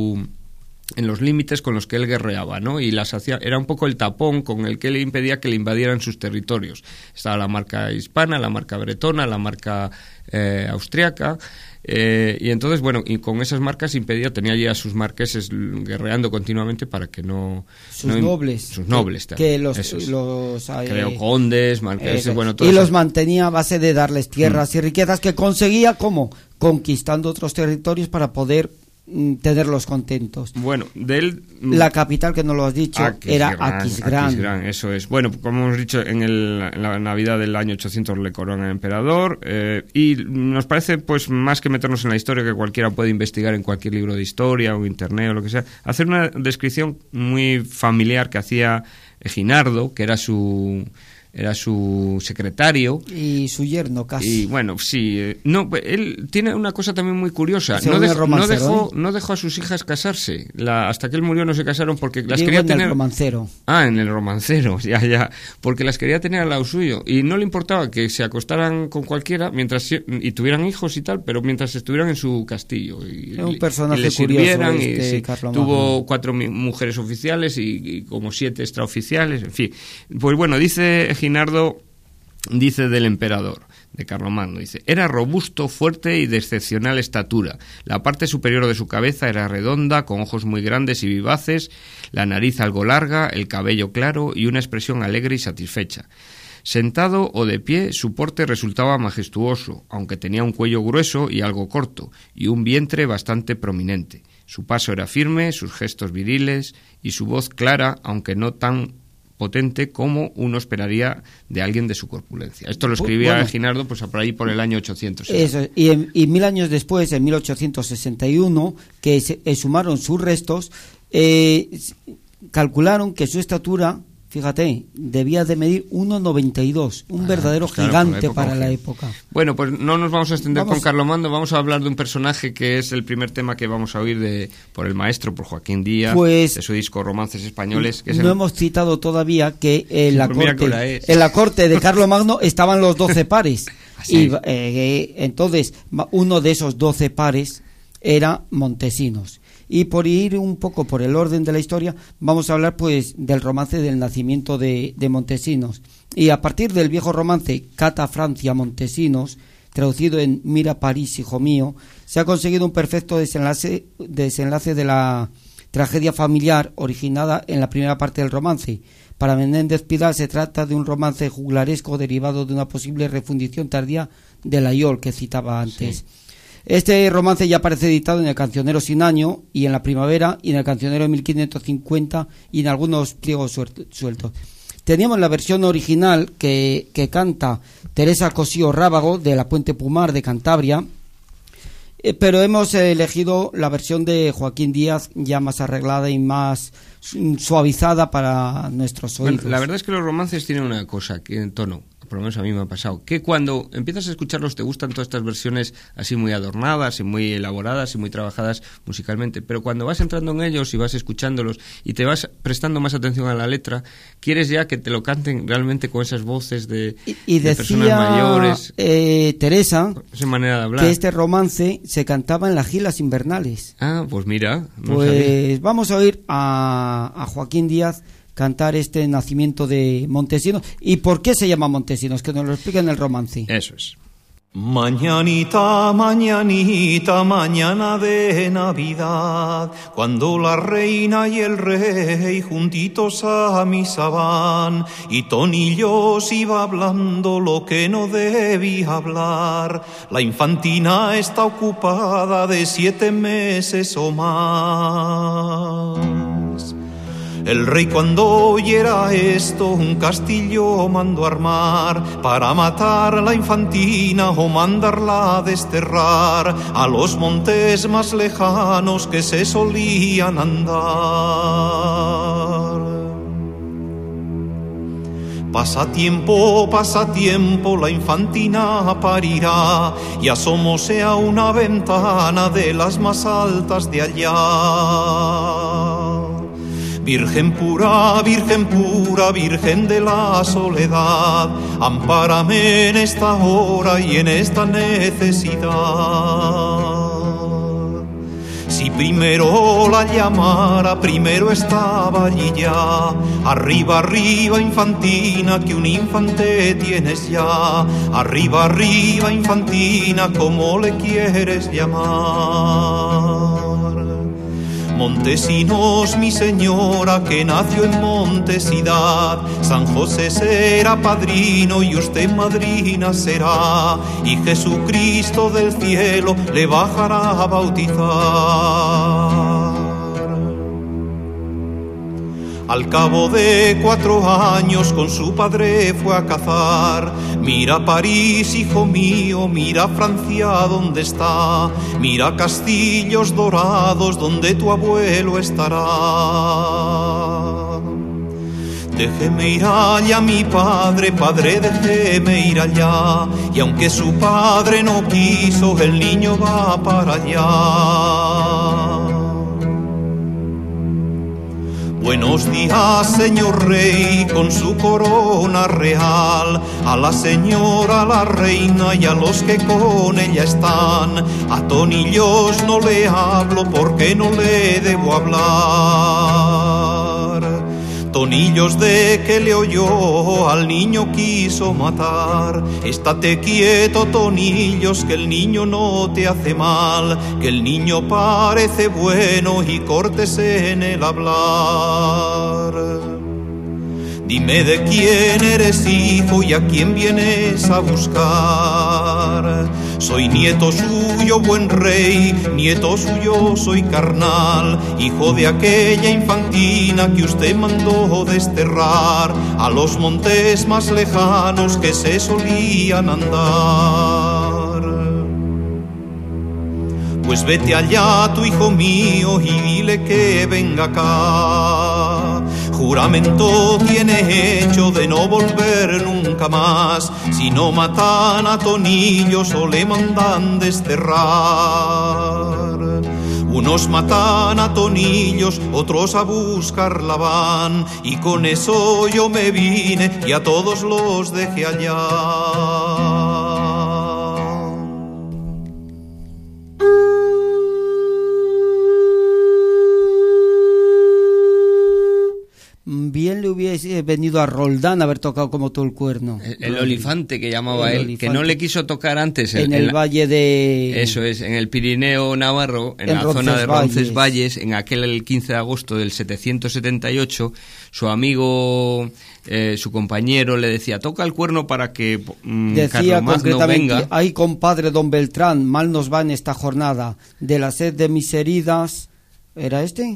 en los límites con los que él guerreaba, ¿no? Y las hacía, era un poco el tapón con el que él impedía que le invadieran sus territorios. Estaba la marca hispana, la marca bretona, la marca austriaca, y entonces, bueno, y con esas marcas tenía ya a sus marqueses guerreando continuamente para que sus nobles que creó condes, marqueses, bueno, todo y eso. Los mantenía a base de darles tierras y riquezas que conseguía, ¿cómo? Conquistando otros territorios para poder tenerlos contentos. Bueno, de él... La capital, que no lo has dicho, era Aquisgrán. Eso es. Bueno, como hemos dicho, en la Navidad del año 800 le corona emperador, y nos parece, pues, más que meternos en la historia, que cualquiera puede investigar en cualquier libro de historia o internet o lo que sea, hacer una descripción muy familiar que hacía Ginardo, que era su era su secretario. Y su yerno casi. Y bueno, sí, no, él tiene una cosa también muy curiosa. No dejó a sus hijas casarse. Hasta que él murió no se casaron porque las quería tener. En el romancero. Ah, en el romancero, ya. Porque las quería tener al lado suyo. Y no le importaba que se acostaran con cualquiera y tuvieran hijos y tal, pero mientras estuvieran en su castillo. Y, un personaje curioso. Tuvo 4 mujeres oficiales y como 7 extraoficiales, en fin. Pues bueno, dice Ginardo, dice del emperador, de Carlomagno, dice: era robusto, fuerte y de excepcional estatura. La parte superior de su cabeza era redonda, con ojos muy grandes y vivaces, la nariz algo larga, el cabello claro y una expresión alegre y satisfecha. Sentado o de pie, su porte resultaba majestuoso, aunque tenía un cuello grueso y algo corto, y un vientre bastante prominente. Su paso era firme, sus gestos viriles y su voz clara, aunque no tan potente como uno esperaría de alguien de su corpulencia. Esto lo escribía Ginardo pues por ahí por el año 800. Eso, y 1000 años después, en 1861, que exhumaron sus restos, calcularon que su estatura, fíjate, debía de medir 1,92, un verdadero gigante para la época. Bueno, pues no nos vamos a extender con Carlomagno, vamos a hablar de un personaje que es el primer tema que vamos a oír por el maestro, por Joaquín Díaz, de su disco Romances Españoles. Que hemos citado todavía que en la corte de Carlomagno estaban los 12 pares. Y entonces uno de esos 12 pares era Montesinos. Y por ir un poco por el orden de la historia, vamos a hablar pues del romance del nacimiento de Montesinos. Y a partir del viejo romance Cata Francia Montesinos, traducido en Mira París, hijo mío, se ha conseguido un perfecto desenlace de la tragedia familiar originada en la primera parte del romance. Para Menéndez Pidal se trata de un romance juglaresco derivado de una posible refundición tardía de la Yol que citaba antes. Sí. Este romance ya aparece editado en El Cancionero sin año y en La Primavera y en El Cancionero de 1550 y en algunos pliegos sueltos. Teníamos la versión original que canta Teresa Cosío Rábago de La Puente Pumar de Cantabria, pero hemos elegido la versión de Joaquín Díaz ya más arreglada y más suavizada para nuestros oídos. Bueno, la verdad es que los romances tienen una cosa que en tono, por lo menos a mí me ha pasado, que cuando empiezas a escucharlos te gustan todas estas versiones así muy adornadas y muy elaboradas y muy trabajadas musicalmente, pero cuando vas entrando en ellos y vas escuchándolos y te vas prestando más atención a la letra, quieres ya que te lo canten realmente con esas voces de personas mayores. Teresa, esa manera de hablar, que este romance se cantaba en las gilas invernales. Ah, pues mira. Pues vamos a oír a Joaquín Díaz cantar este nacimiento de Montesinos. ¿Y por qué se llama Montesinos? Que nos lo explica en el romance. Eso es. Mañanita, mañanita, mañana de Navidad, cuando la reina y el rey juntitos a misa van, y Tonillos iba hablando lo que no debía hablar. La infantina está ocupada de 7 meses o más. El rey cuando oyera esto un castillo mandó armar para matar a la infantina o mandarla a desterrar a los montes más lejanos que se solían andar. Pasa tiempo, la infantina parirá y asomóse a una ventana de las más altas de allá. Virgen pura, Virgen de la soledad, ampárame en esta hora y en esta necesidad. Si primero la llamara, primero estaba allí ya. Arriba, arriba, infantina, que un infante tienes ya. Arriba, arriba, infantina, ¿cómo le quieres llamar? Montesinos, mi señora, que nació en Montesidad. San José será padrino y usted madrina será. Y Jesucristo del cielo le bajará a bautizar. Al cabo de 4 años con su padre fue a cazar. Mira París, hijo mío, mira Francia donde está. Mira castillos dorados donde tu abuelo estará. Déjeme ir allá, mi padre, padre, déjeme ir allá. Y aunque su padre no quiso, el niño va para allá. Buenos días, señor rey, con su corona real, a la señora, a la reina y a los que con ella están. A tonillos no le hablo porque no le debo hablar. Tonillos de que le oyó, al niño quiso matar. Estate quieto, Tonillos, que el niño no te hace mal, que el niño parece bueno y cortes en el hablar. Dime de quién eres hijo y a quién vienes a buscar. Soy nieto suyo, buen rey, nieto suyo soy carnal, hijo de aquella infantina que usted mandó desterrar a los montes más lejanos que se solían andar. Pues vete allá, tu hijo mío, y dile que venga acá. Juramento tiene hecho de no volver nunca más, si no matan a Tonillos o le mandan desterrar. Unos matan a Tonillos, otros a buscarla van, y con eso yo me vine y a todos los dejé allá. Bien le hubiese venido a Roldán haber tocado como todo el cuerno. El olifante que llamaba él, que no le quiso tocar antes. En el valle de... Eso es, en el Pirineo Navarro, en la zona de Roncesvalles, en aquel el 15 de agosto del 778, su amigo, su compañero le decía, toca el cuerno para que decía concretamente, venga. Ay, compadre don Beltrán, mal nos va en esta jornada, de la sed de mis heridas... ¿Era este?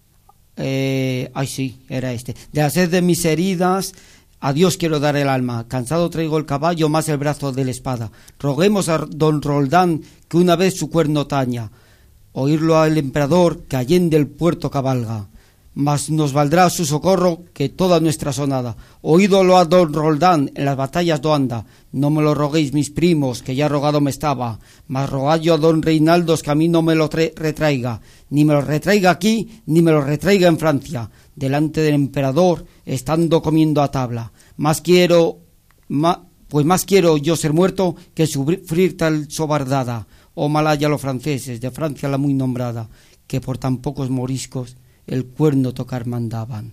Sí, era este. De la sed de mis heridas, a Dios quiero dar el alma. Cansado traigo el caballo, más el brazo de la espada. Roguemos a don Roldán que una vez su cuerno taña. Oírlo al emperador que allende el puerto cabalga. Mas nos valdrá su socorro que toda nuestra sonada. Oídolo a don Roldán en las batallas do anda. No me lo roguéis mis primos, que ya rogado me estaba. Mas rogadlo a don Reinaldos que a mí no me lo retraiga. Ni me lo retraiga aquí, ni me lo retraiga en Francia. Delante del emperador, estando comiendo a tabla. Más quiero yo ser muerto que sufrir tal sobardada. O malaya los franceses, de Francia la muy nombrada, que por tan pocos moriscos el cuerno tocar mandaban.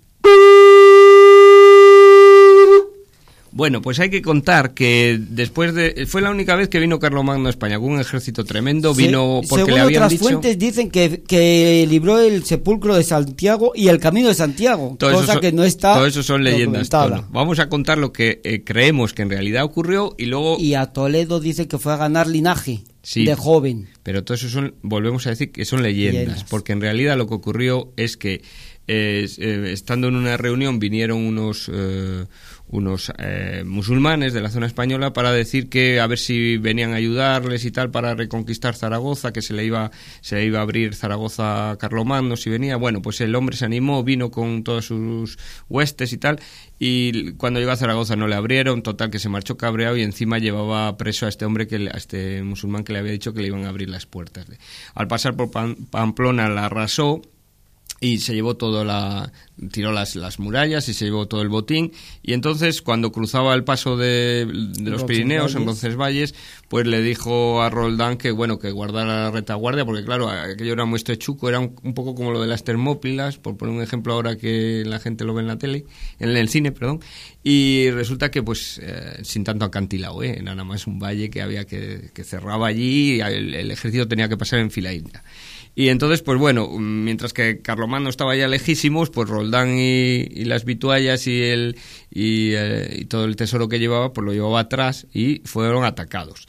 Bueno, pues hay que contar que después de... Fue la única vez que vino Carlomagno a España, con un ejército tremendo, vino porque según le habían dicho... Según otras fuentes dicen que libró el sepulcro de Santiago y el camino de Santiago, cosa que no está... Todo eso son leyendas. Vamos a contar lo que creemos que en realidad ocurrió y luego... Y a Toledo dice que fue a ganar linaje. Sí, de joven. Pero todo eso volvemos a decir que son leyendas, porque en realidad lo que ocurrió es que estando en una reunión vinieron unos musulmanes de la zona española para decir que a ver si venían a ayudarles y tal para reconquistar Zaragoza, que se le iba a abrir Zaragoza a Carlomagno si venía. Bueno, pues el hombre se animó, vino con todos sus huestes y tal, y cuando llegó a Zaragoza no le abrieron, total que se marchó cabreado y encima llevaba preso a este hombre, a este musulmán que le había dicho que le iban a abrir las puertas. Al pasar por Pamplona la arrasó y se llevó tiró las murallas y se llevó todo el botín, y entonces cuando cruzaba el paso de los Pirineos en Roncesvalles, pues le dijo a Roldán que guardara la retaguardia, porque claro, aquello era muy estrechuco, era un poco como lo de las Termópilas, por poner un ejemplo ahora que la gente lo ve en la tele, en el cine, perdón, y resulta que pues sin tanto acantilado, era nada más un valle que había que cerraba allí, y el ejército tenía que pasar en fila india. Y entonces, pues bueno, mientras que Carlomagno estaba ya lejísimos, pues Roldán y las vituallas y todo el tesoro que llevaba, pues lo llevaba atrás y fueron atacados.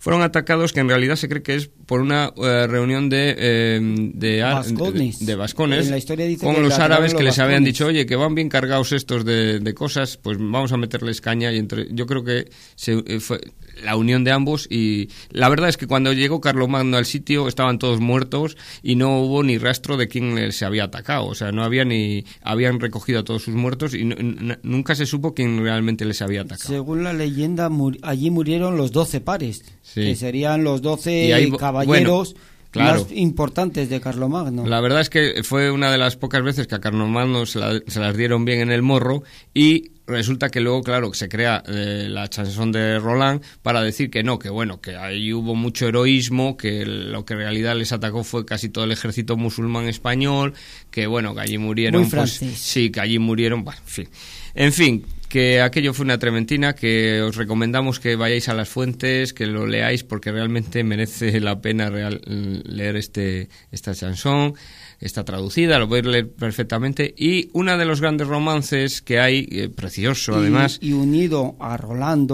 fueron atacados, que en realidad se cree que es por una reunión de vascones. En la historia dice con que los árabes que les vascones habían dicho, oye, que van bien cargados estos de cosas, pues vamos a meterles caña. Y yo creo que fue la unión de ambos, y la verdad es que cuando llegó Carlomagno al sitio estaban todos muertos y no hubo ni rastro de quién se había atacado, o sea, no había habían recogido a todos sus muertos y nunca se supo quién realmente les había atacado. Según la leyenda, allí murieron los 12 pares, sí, que serían los 12 caballeros, bueno, claro, más importantes de Carlomagno. La verdad es que fue una de las pocas veces que a Carlomagno se las dieron bien en el morro, y resulta que luego, claro, se crea la chanson de Roland para decir que no, que bueno, que ahí hubo mucho heroísmo, que lo que en realidad les atacó fue casi todo el ejército musulmán español, que bueno, que allí murieron, muy francés. Sí, que allí murieron, bueno, en fin, que aquello fue una trementina, que os recomendamos que vayáis a las fuentes, que lo leáis, porque realmente merece la pena leer esta chanson. Está traducida, lo podéis leer perfectamente, y uno de los grandes romances que hay, precioso además, y unido a Roland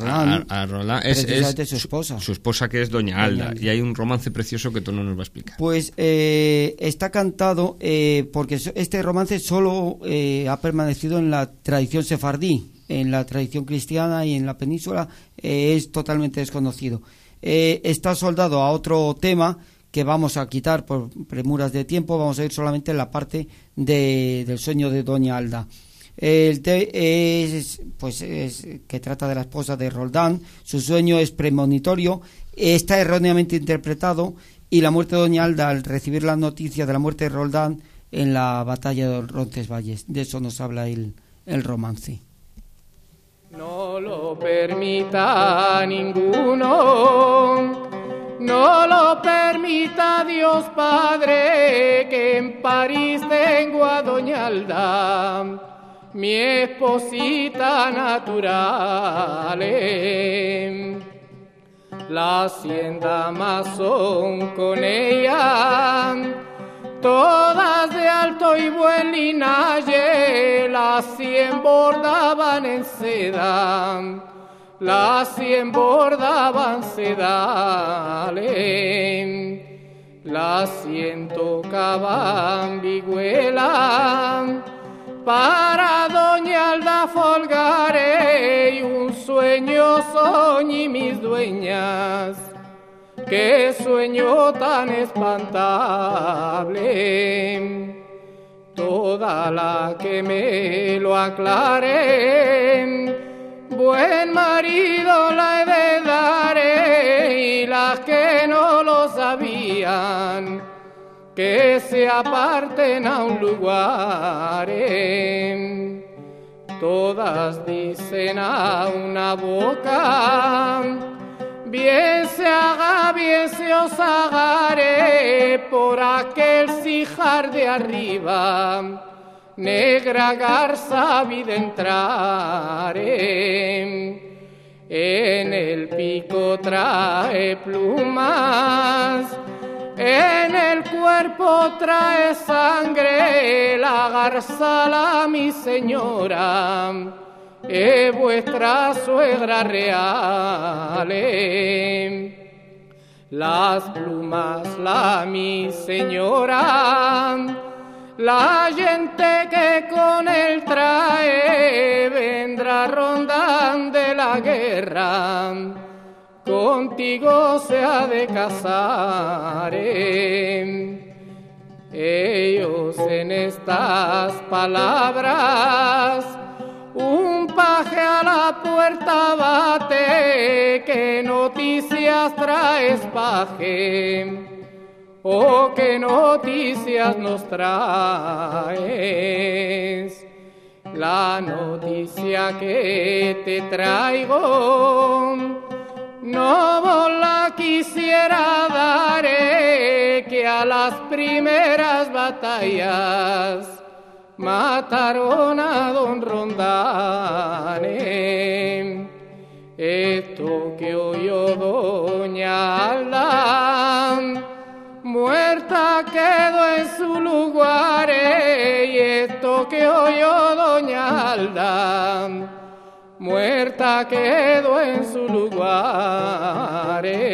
es su esposa. Su esposa, que es Doña Alda, y hay un romance precioso que tú no nos vas a explicar. Pues está cantado porque este romance solo ha permanecido en la tradición sefardí, en la tradición cristiana, y en la península es totalmente desconocido. Está soldado a otro tema que vamos a quitar por premuras de tiempo. Vamos a ir solamente en la parte del sueño de Doña Alda. Es que trata de la esposa de Roldán. Su sueño es premonitorio, está erróneamente interpretado, y la muerte de Doña Alda, al recibir la noticia de la muerte de Roldán en la batalla de Roncesvalles. De eso nos habla el romance. No lo permita ninguno, no lo permita Dios Padre, que en París tengo a Doña Alda, mi esposita natural. La hacienda masón con ella, todas de alto y buen linaje, las 100 bordaban en seda, las 100 bordaban sedales, las 100 tocaban vihuela, para Doña Alda Folgare, y un sueño soñé mis dueñas. ¡Qué sueño tan espantable! Toda la que me lo aclare, buen marido la he de dar, y las que no lo sabían, que se aparten a un lugar. Todas dicen a una boca, bien se haga, bien se os hagare, por aquel cijar de arriba, negra garza vi de entrar. En el pico trae plumas, en el cuerpo trae sangre, la garza la mi señora, vuestra suegra real. Las plumas la mi señora, la gente que con él trae, vendrá rondando de la guerra, contigo se ha de casar. Ellos en estas palabras, un paje a la puerta bate, ¿qué noticias traes, paje? ¿O qué noticias nos traes? La noticia que te traigo, no vos la quisiera dar, que a las primeras batallas mataron a don Rondán. Esto que oyó Doña Alda, muerta quedó en su lugar, y esto que oyó Doña Alda, muerta quedó en su lugar.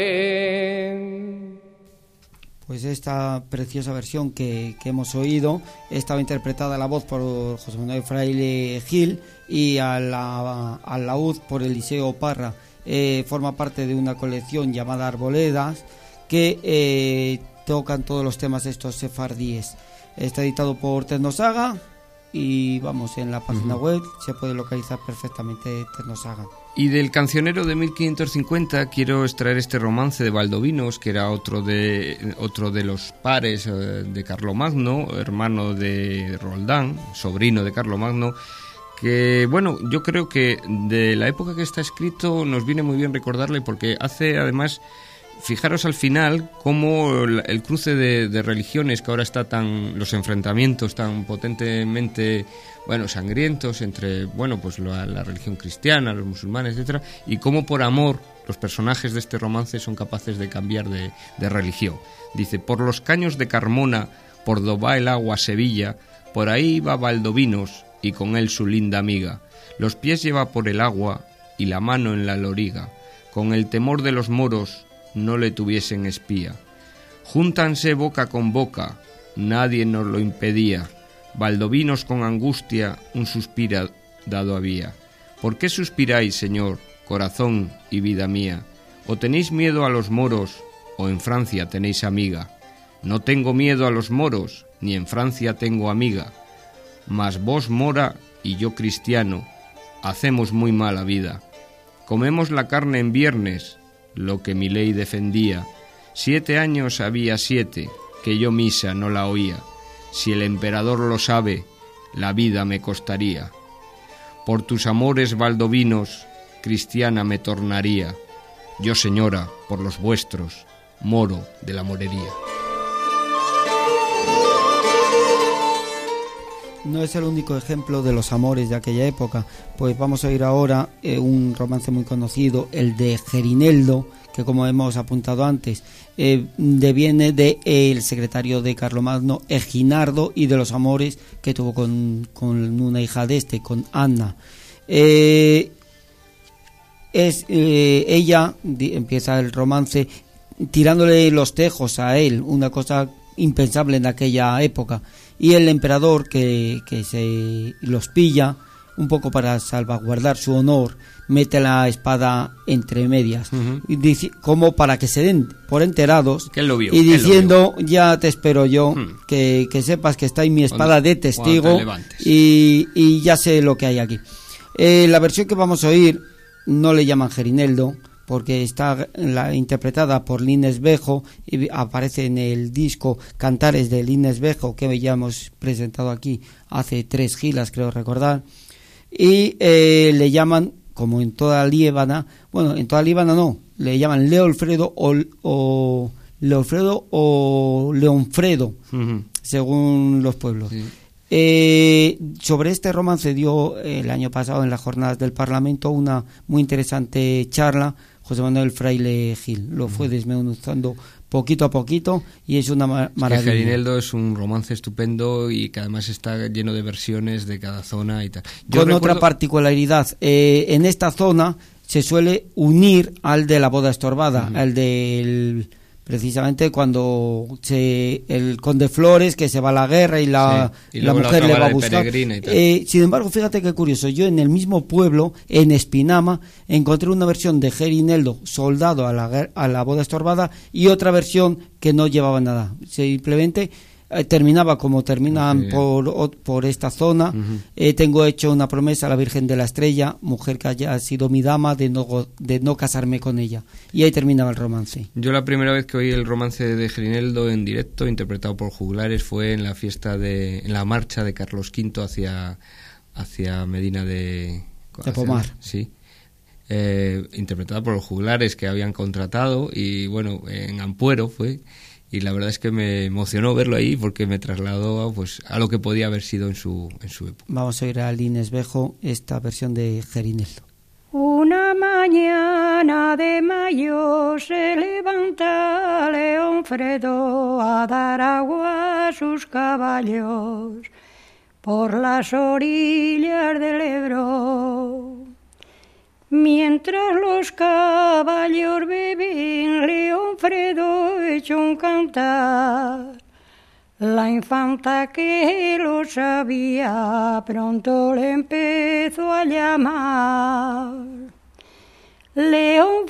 pues esta preciosa versión que hemos oído estaba interpretada a la voz por José Manuel Fraile Gil y al laúd por Eliseo Parra. Forma parte de una colección llamada Arboledas que tocan todos los temas estos sefardíes. Está editado por Tecnosaga y vamos, en la página web se puede localizar perfectamente Tecnosaga. Y del Cancionero de 1550 quiero extraer este romance de Valdovinos, que era otro de los pares de Carlomagno, hermano de Roldán, sobrino de Carlomagno, que bueno, yo creo que de la época que está escrito nos viene muy bien recordarle, porque hace además, fijaros al final cómo el cruce de religiones, que ahora está los enfrentamientos tan potentemente, bueno, sangrientos entre, bueno, pues la religión cristiana, los musulmanes, etcétera, y cómo por amor los personajes de este romance son capaces de cambiar de religión. Dice: por los caños de Carmona, por do va el agua a Sevilla, por ahí va Valdovinos y con él su linda amiga. Los pies lleva por el agua y la mano en la loriga. Con el temor de los moros no le tuviesen espía. Júntanse boca con boca, nadie nos lo impedía. Valdovinos con angustia un suspiro dado había. ¿Por qué suspiráis, señor, corazón y vida mía? ¿O tenéis miedo a los moros, o en Francia tenéis amiga? No tengo miedo a los moros, ni en Francia tengo amiga. Mas vos mora y yo cristiano, hacemos muy mala vida. Comemos la carne en viernes, lo que mi ley defendía. 7 años había 7, que yo misa no la oía. Si el emperador lo sabe, la vida me costaría. Por tus amores valdovinos, cristiana me tornaría. Yo, señora, por los vuestros, moro de la morería. No es el único ejemplo de los amores de aquella época, pues vamos a oír ahora un romance muy conocido, el de Gerineldo, que como hemos apuntado antes, deviene del secretario de Carlomagno, Eginardo, y de los amores que tuvo con una hija de con Anna. Ella empieza el romance tirándole los tejos a él, una cosa impensable en aquella época, y el emperador que se los pilla un poco para salvaguardar su honor, mete la espada entre medias, y dice, como para que se den por enterados, que él lo vio, y diciendo: ya te espero yo, que sepas que está ahí mi espada de testigo, y ya sé lo que hay aquí. La versión que vamos a oír no le llaman Gerineldo, porque está interpretada por Lines Bejo, y aparece en el disco Cantares de Lines Bejo, que ya hemos presentado aquí hace 3 giras, creo recordar, y le llaman, como en toda Líbana, bueno, en toda Líbana no, le llaman Leolfredo o Leolfredo o Leonfredo, según los pueblos. Sobre este romance dio el año pasado en las jornadas del Parlamento una muy interesante charla José Manuel Fraile Gil. Lo fue desmenuzando poquito a poquito y es una maravilla. Que Gerineldo es un romance estupendo y que además está lleno de versiones de cada zona y tal. Otra particularidad, en esta zona se suele unir al de la boda estorbada, al del... precisamente cuando el conde Flores, que se va a la guerra y la mujer le va a buscar. Sin embargo, fíjate qué curioso, yo en el mismo pueblo, en Espinama, encontré una versión de Gerineldo, soldado a la boda estorbada, y otra versión que no llevaba nada, simplemente terminaba como terminan por esta zona. Tengo hecho una promesa a la Virgen de la Estrella, mujer que haya sido mi dama, de no casarme con ella, y ahí terminaba el romance. Yo la primera vez que oí el romance de Gerineldo en directo, interpretado por juglares, fue en la en la marcha de Carlos V hacia Medina de Pomar. Sí. Interpretada por los juglares que habían contratado, y bueno, en Ampuero fue. Y la verdad es que me emocionó verlo ahí, porque me trasladó a lo que podía haber sido en su época. Vamos a ir a Lines Bejo esta versión de Gerineldo. Una mañana de mayo se levanta Leonfredo a dar agua a sus caballos por las orillas del Ebro. Mientras los caballos beben, Leonfredo hecho un cantar. La infanta que lo sabía pronto le empezó a llamar. León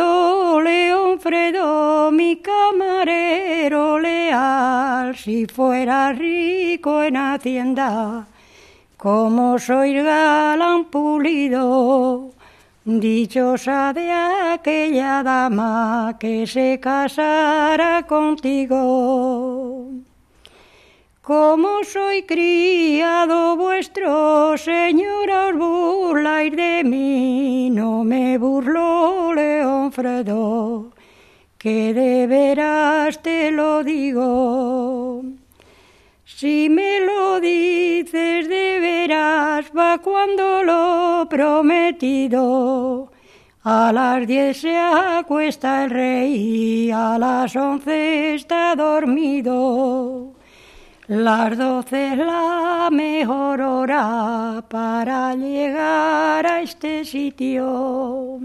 Fredo, mi camarero leal, si fuera rico en hacienda, como soy galán pulido, dichosa de aquella dama que se casara contigo. Como soy criado vuestro, señora, os burláis de mí, no me burlo, León Fredo, que de veras te lo digo. Si me lo dices de veras, va cuando lo prometido. A las 10 se acuesta el rey, a las 11 está dormido. Las 12 es la mejor hora para llegar a este sitio.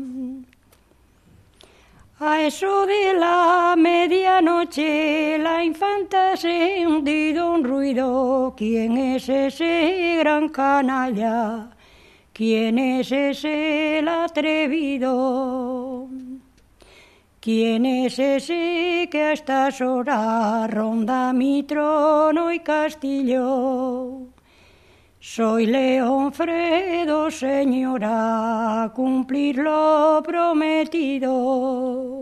A eso de la medianoche la infanta se ha hundido un ruido. ¿Quién es ese gran canalla? ¿Quién es ese el atrevido? ¿Quién es ese que a estas horas ronda mi trono y castillo? Soy León Fredo, señora, a cumplir lo prometido.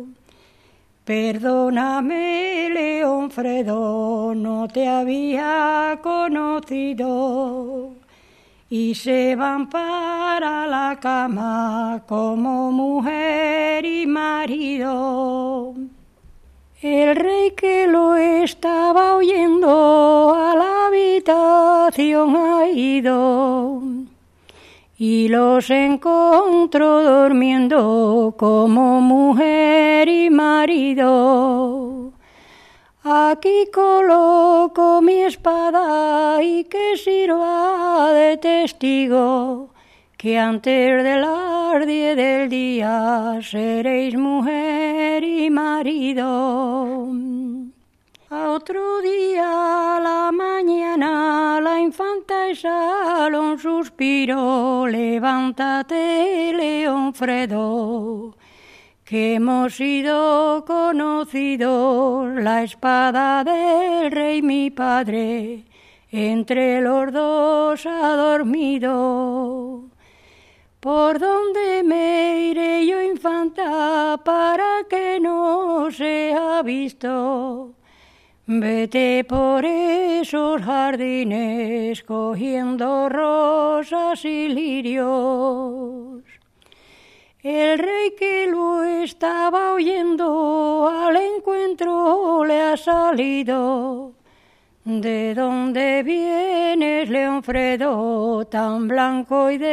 Perdóname, León Fredo, no te había conocido. Y se van para la cama como mujer y marido. El rey, que lo estaba oyendo, a la habitación ha ido y los encontró durmiendo como mujer y marido. Aquí coloco mi espada y que sirva de testigo, que antes de las 10 del día seréis mujer y marido. A otro día a la mañana la infanta exhaló un suspiro. Levántate, León Fredo, que hemos sido conocidos, la espada del rey mi padre, entre los dos ha dormido. ¿Por dónde me iré yo, infanta, para que no sea visto? Vete por esos jardines cogiendo rosas y lirios. El rey, que lo estaba oyendo, al encuentro le ha salido. ¿De dónde vienes, León Fredo, tan blanco y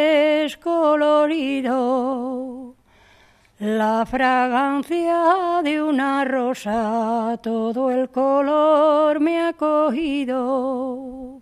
descolorido? La fragancia de una rosa todo el color me ha cogido.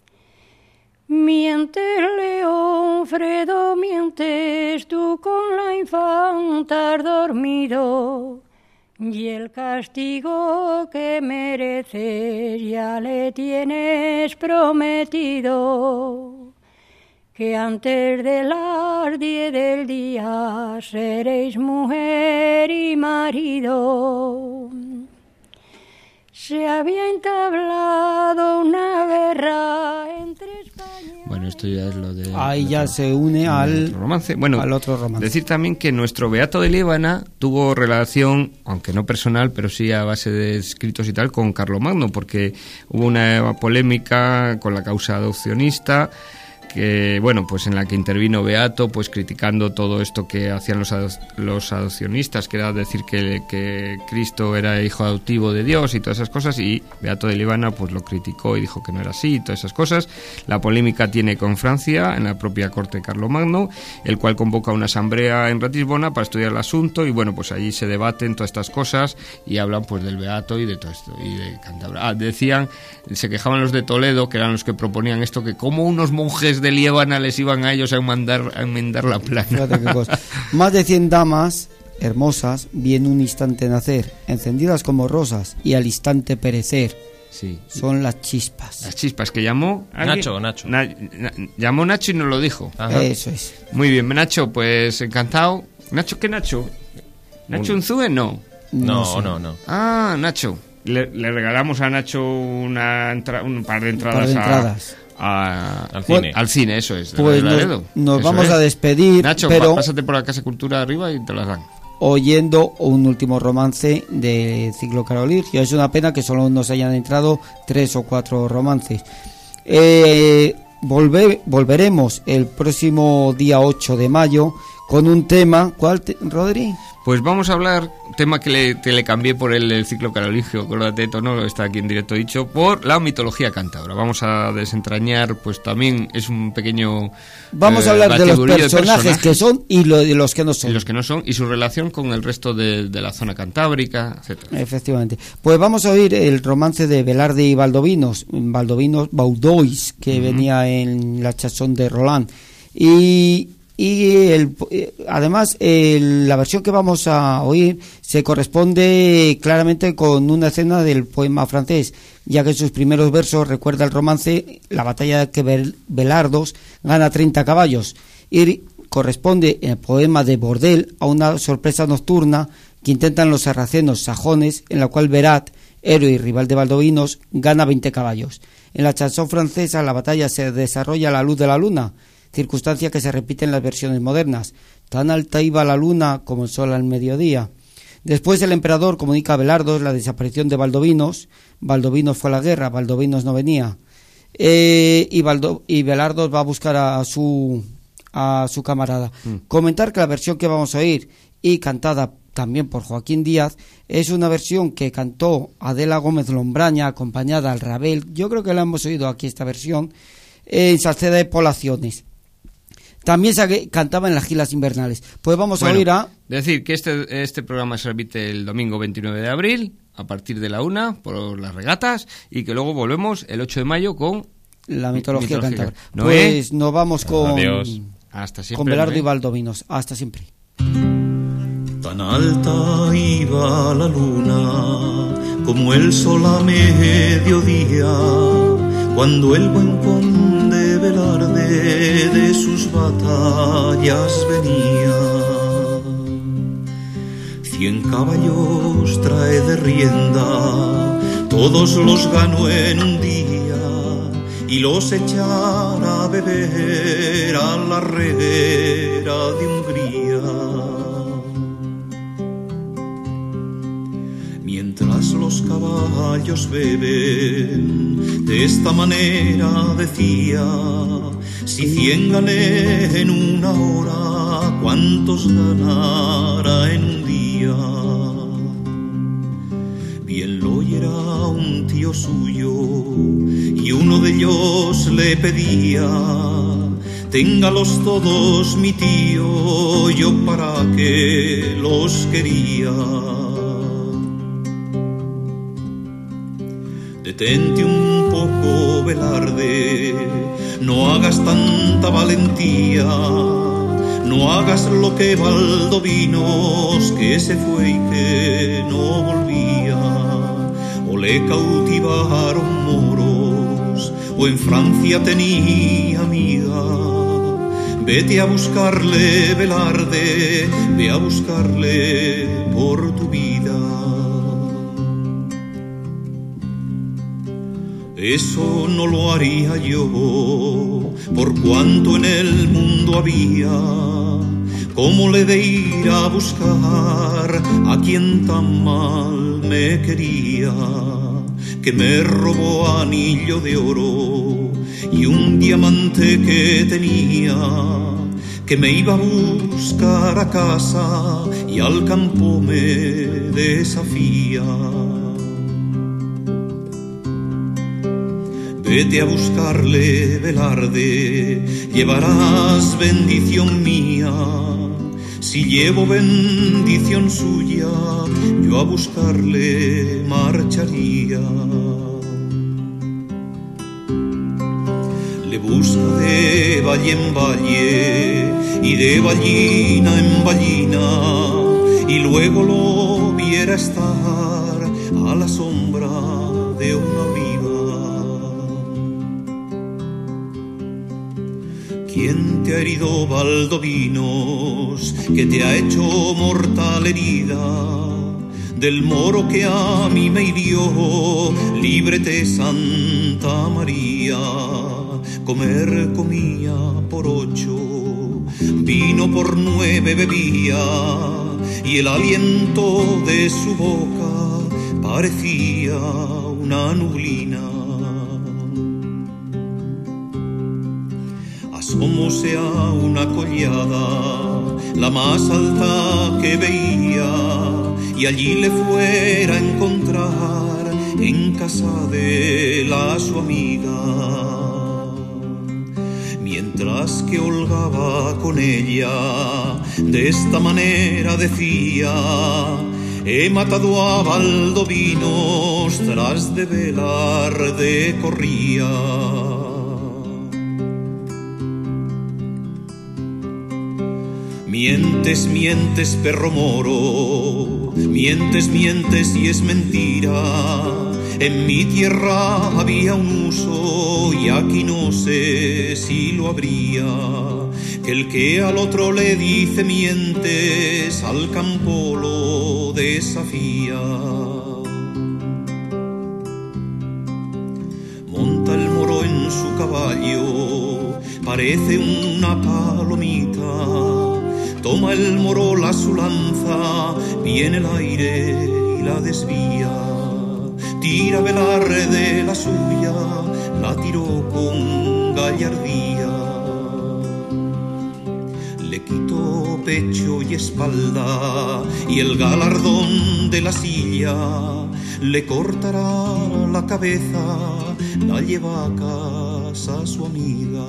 Mientes, León Fredo, mientes, tú con la infanta has dormido, y el castigo que mereces ya le tienes prometido, que antes de las 10 del día seréis mujer y marido. Se había entablado una guerra entre España... Bueno, esto ya es lo de... Ahí ya se une al romance. Bueno, al otro romance. Decir también que nuestro Beato de Liébana tuvo relación, aunque no personal, pero sí a base de escritos y tal, con Carlomagno, porque hubo una polémica con la causa adopcionista, que bueno, pues en la que intervino Beato, pues criticando todo esto que hacían los adopcionistas, que era decir que Cristo era hijo adoptivo de Dios y todas esas cosas, y Beato de Liébana pues lo criticó y dijo que no era así y todas esas cosas. La polémica tiene con Francia, en la propia corte de Carlomagno, el cual convoca una asamblea en Ratisbona para estudiar el asunto, y bueno, pues allí se debaten todas estas cosas y hablan pues del Beato y de todo esto, y de Cantabria. Decían, se quejaban los de Toledo, que eran los que proponían esto, que como unos monjes de Liébana les iban a ellos a enmendar la plana. Fíjate qué cosa. Más de 100 damas hermosas, vi en un instante nacer, encendidas como rosas y al instante perecer. Sí. Son las chispas. Las chispas que llamó Nacho. Llamó Nacho y nos lo dijo. Ajá. Eso es. Muy bien, Nacho, pues encantado. ¿Nacho qué Nacho? ¿Nacho Unzúe? No. No. Ah, Nacho. Le regalamos a Nacho un par de entradas, al cine, eso es. Pues nos vamos a despedir, Nacho, pero pásate por la Casa Cultura arriba y te las dan. Oyendo un último romance de Ciclo Carolingio. Es una pena que solo nos hayan entrado 3 o 4 romances. Volveremos el próximo día 8 de mayo con un tema. ¿Cuál, Rodri? Pues vamos a hablar, tema que le cambié por el Ciclo Carolingio, acuérdate, Tono, está aquí en directo dicho, por la mitología cántabra. Vamos a desentrañar, pues también es un pequeño... Vamos a hablar de los personajes que son y de los que no son. Y los que no son, y su relación con el resto de la zona cantábrica, etcétera. Efectivamente. Pues vamos a oír el romance de Velarde y Baudois, que venía en la chanson de Roland. Además, la versión que vamos a oír se corresponde claramente con una escena del poema francés, ya que en sus primeros versos recuerda el romance, la batalla que Belardos gana 30 caballos, y corresponde en el poema de Bordel a una sorpresa nocturna que intentan los sarracenos sajones, en la cual Berat, héroe y rival de Baldovinos, gana 20 caballos. En la chanson francesa la batalla se desarrolla a la luz de la luna, circunstancia que se repite en las versiones modernas. Tan alta iba la luna como el sol al mediodía. Después el emperador comunica a Belardos la desaparición de Baldovinos. Baldovinos fue a la guerra, Baldovinos no venía. Y Belardos va a buscar a su camarada. Comentar que la versión que vamos a oír, y cantada también por Joaquín Díaz, es una versión que cantó Adela Gómez Lombraña, acompañada al Rabel. Yo creo que la hemos oído aquí, esta versión, en Salceda de Poblaciones. También se cantaba en las giras invernales. Pues vamos a oír a... Decir que este programa se repite el domingo 29 de abril, a partir de la 1, por las regatas, y que luego volvemos el 8 de mayo con... la mitología cántabra. Pues nos vamos con... Adiós. Hasta siempre. Con Belardo y Baldovinos. Hasta siempre. Tan alta iba la luna como el sol a mediodía, cuando el buen conde Velarde de sus batallas venía. 100 caballos trae de rienda, todos los ganó en un día, y los echara a beber a la reguera de Hungría. Mientras los caballos beben, de esta manera decía: si 100 gané en una hora, ¿cuántos ganará en un día? Bien lo oyera un tío suyo, y uno de ellos le pedía: téngalos todos, mi tío, yo para qué los quería. Detente un poco, Velarde, no hagas tanta valentía, no hagas lo que Baldovinos, que se fue y que no volvía. O le cautivaron moros, o en Francia tenía amiga. Vete a buscarle, Velarde, ve a buscarle por tu vida. Eso no lo haría yo, por cuanto en el mundo había. ¿Cómo le de ir a buscar a quien tan mal me quería? Que me robó anillo de oro y un diamante que tenía, que me iba a buscar a casa y al campo me desafía. Vete a buscarle, Velarde, llevarás bendición mía. Si llevo bendición suya, yo a buscarle marcharía. Le busco de valle en valle y de ballina en ballina, y luego lo viera estar a la sombra de una oliva. ¿Quién te ha herido, Valdovinos? ¿Qué te ha hecho mortal herida? Del moro que a mí me hirió, líbrete, Santa María. Comer comía por 8, vino por 9 bebía, y el aliento de su boca parecía una nublina. Asomóse a una collada, la más alta que veía, y allí le fuera a encontrar en casa de la su amiga. Mientras que holgaba con ella, de esta manera decía: he matado a Valdovinos tras de velar de corría. Mientes, mientes, perro moro, mientes, mientes y es mentira. En mi tierra había un uso y aquí no sé si lo habría, que el que al otro le dice mientes, al campo lo desafía. Monta el moro en su caballo, parece una palomita. Toma el moro su lanza, viene el aire y la desvía. Tira velar de la suya, la tiró con gallardía. Le quitó pecho y espalda y el galardón de la silla. Le cortará la cabeza, la lleva a casa su amiga.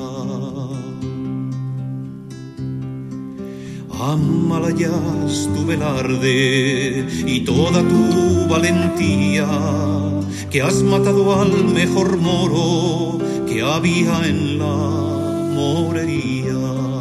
Ámala ya tu velarde y toda tu valentía, que has matado al mejor moro que había en la morería.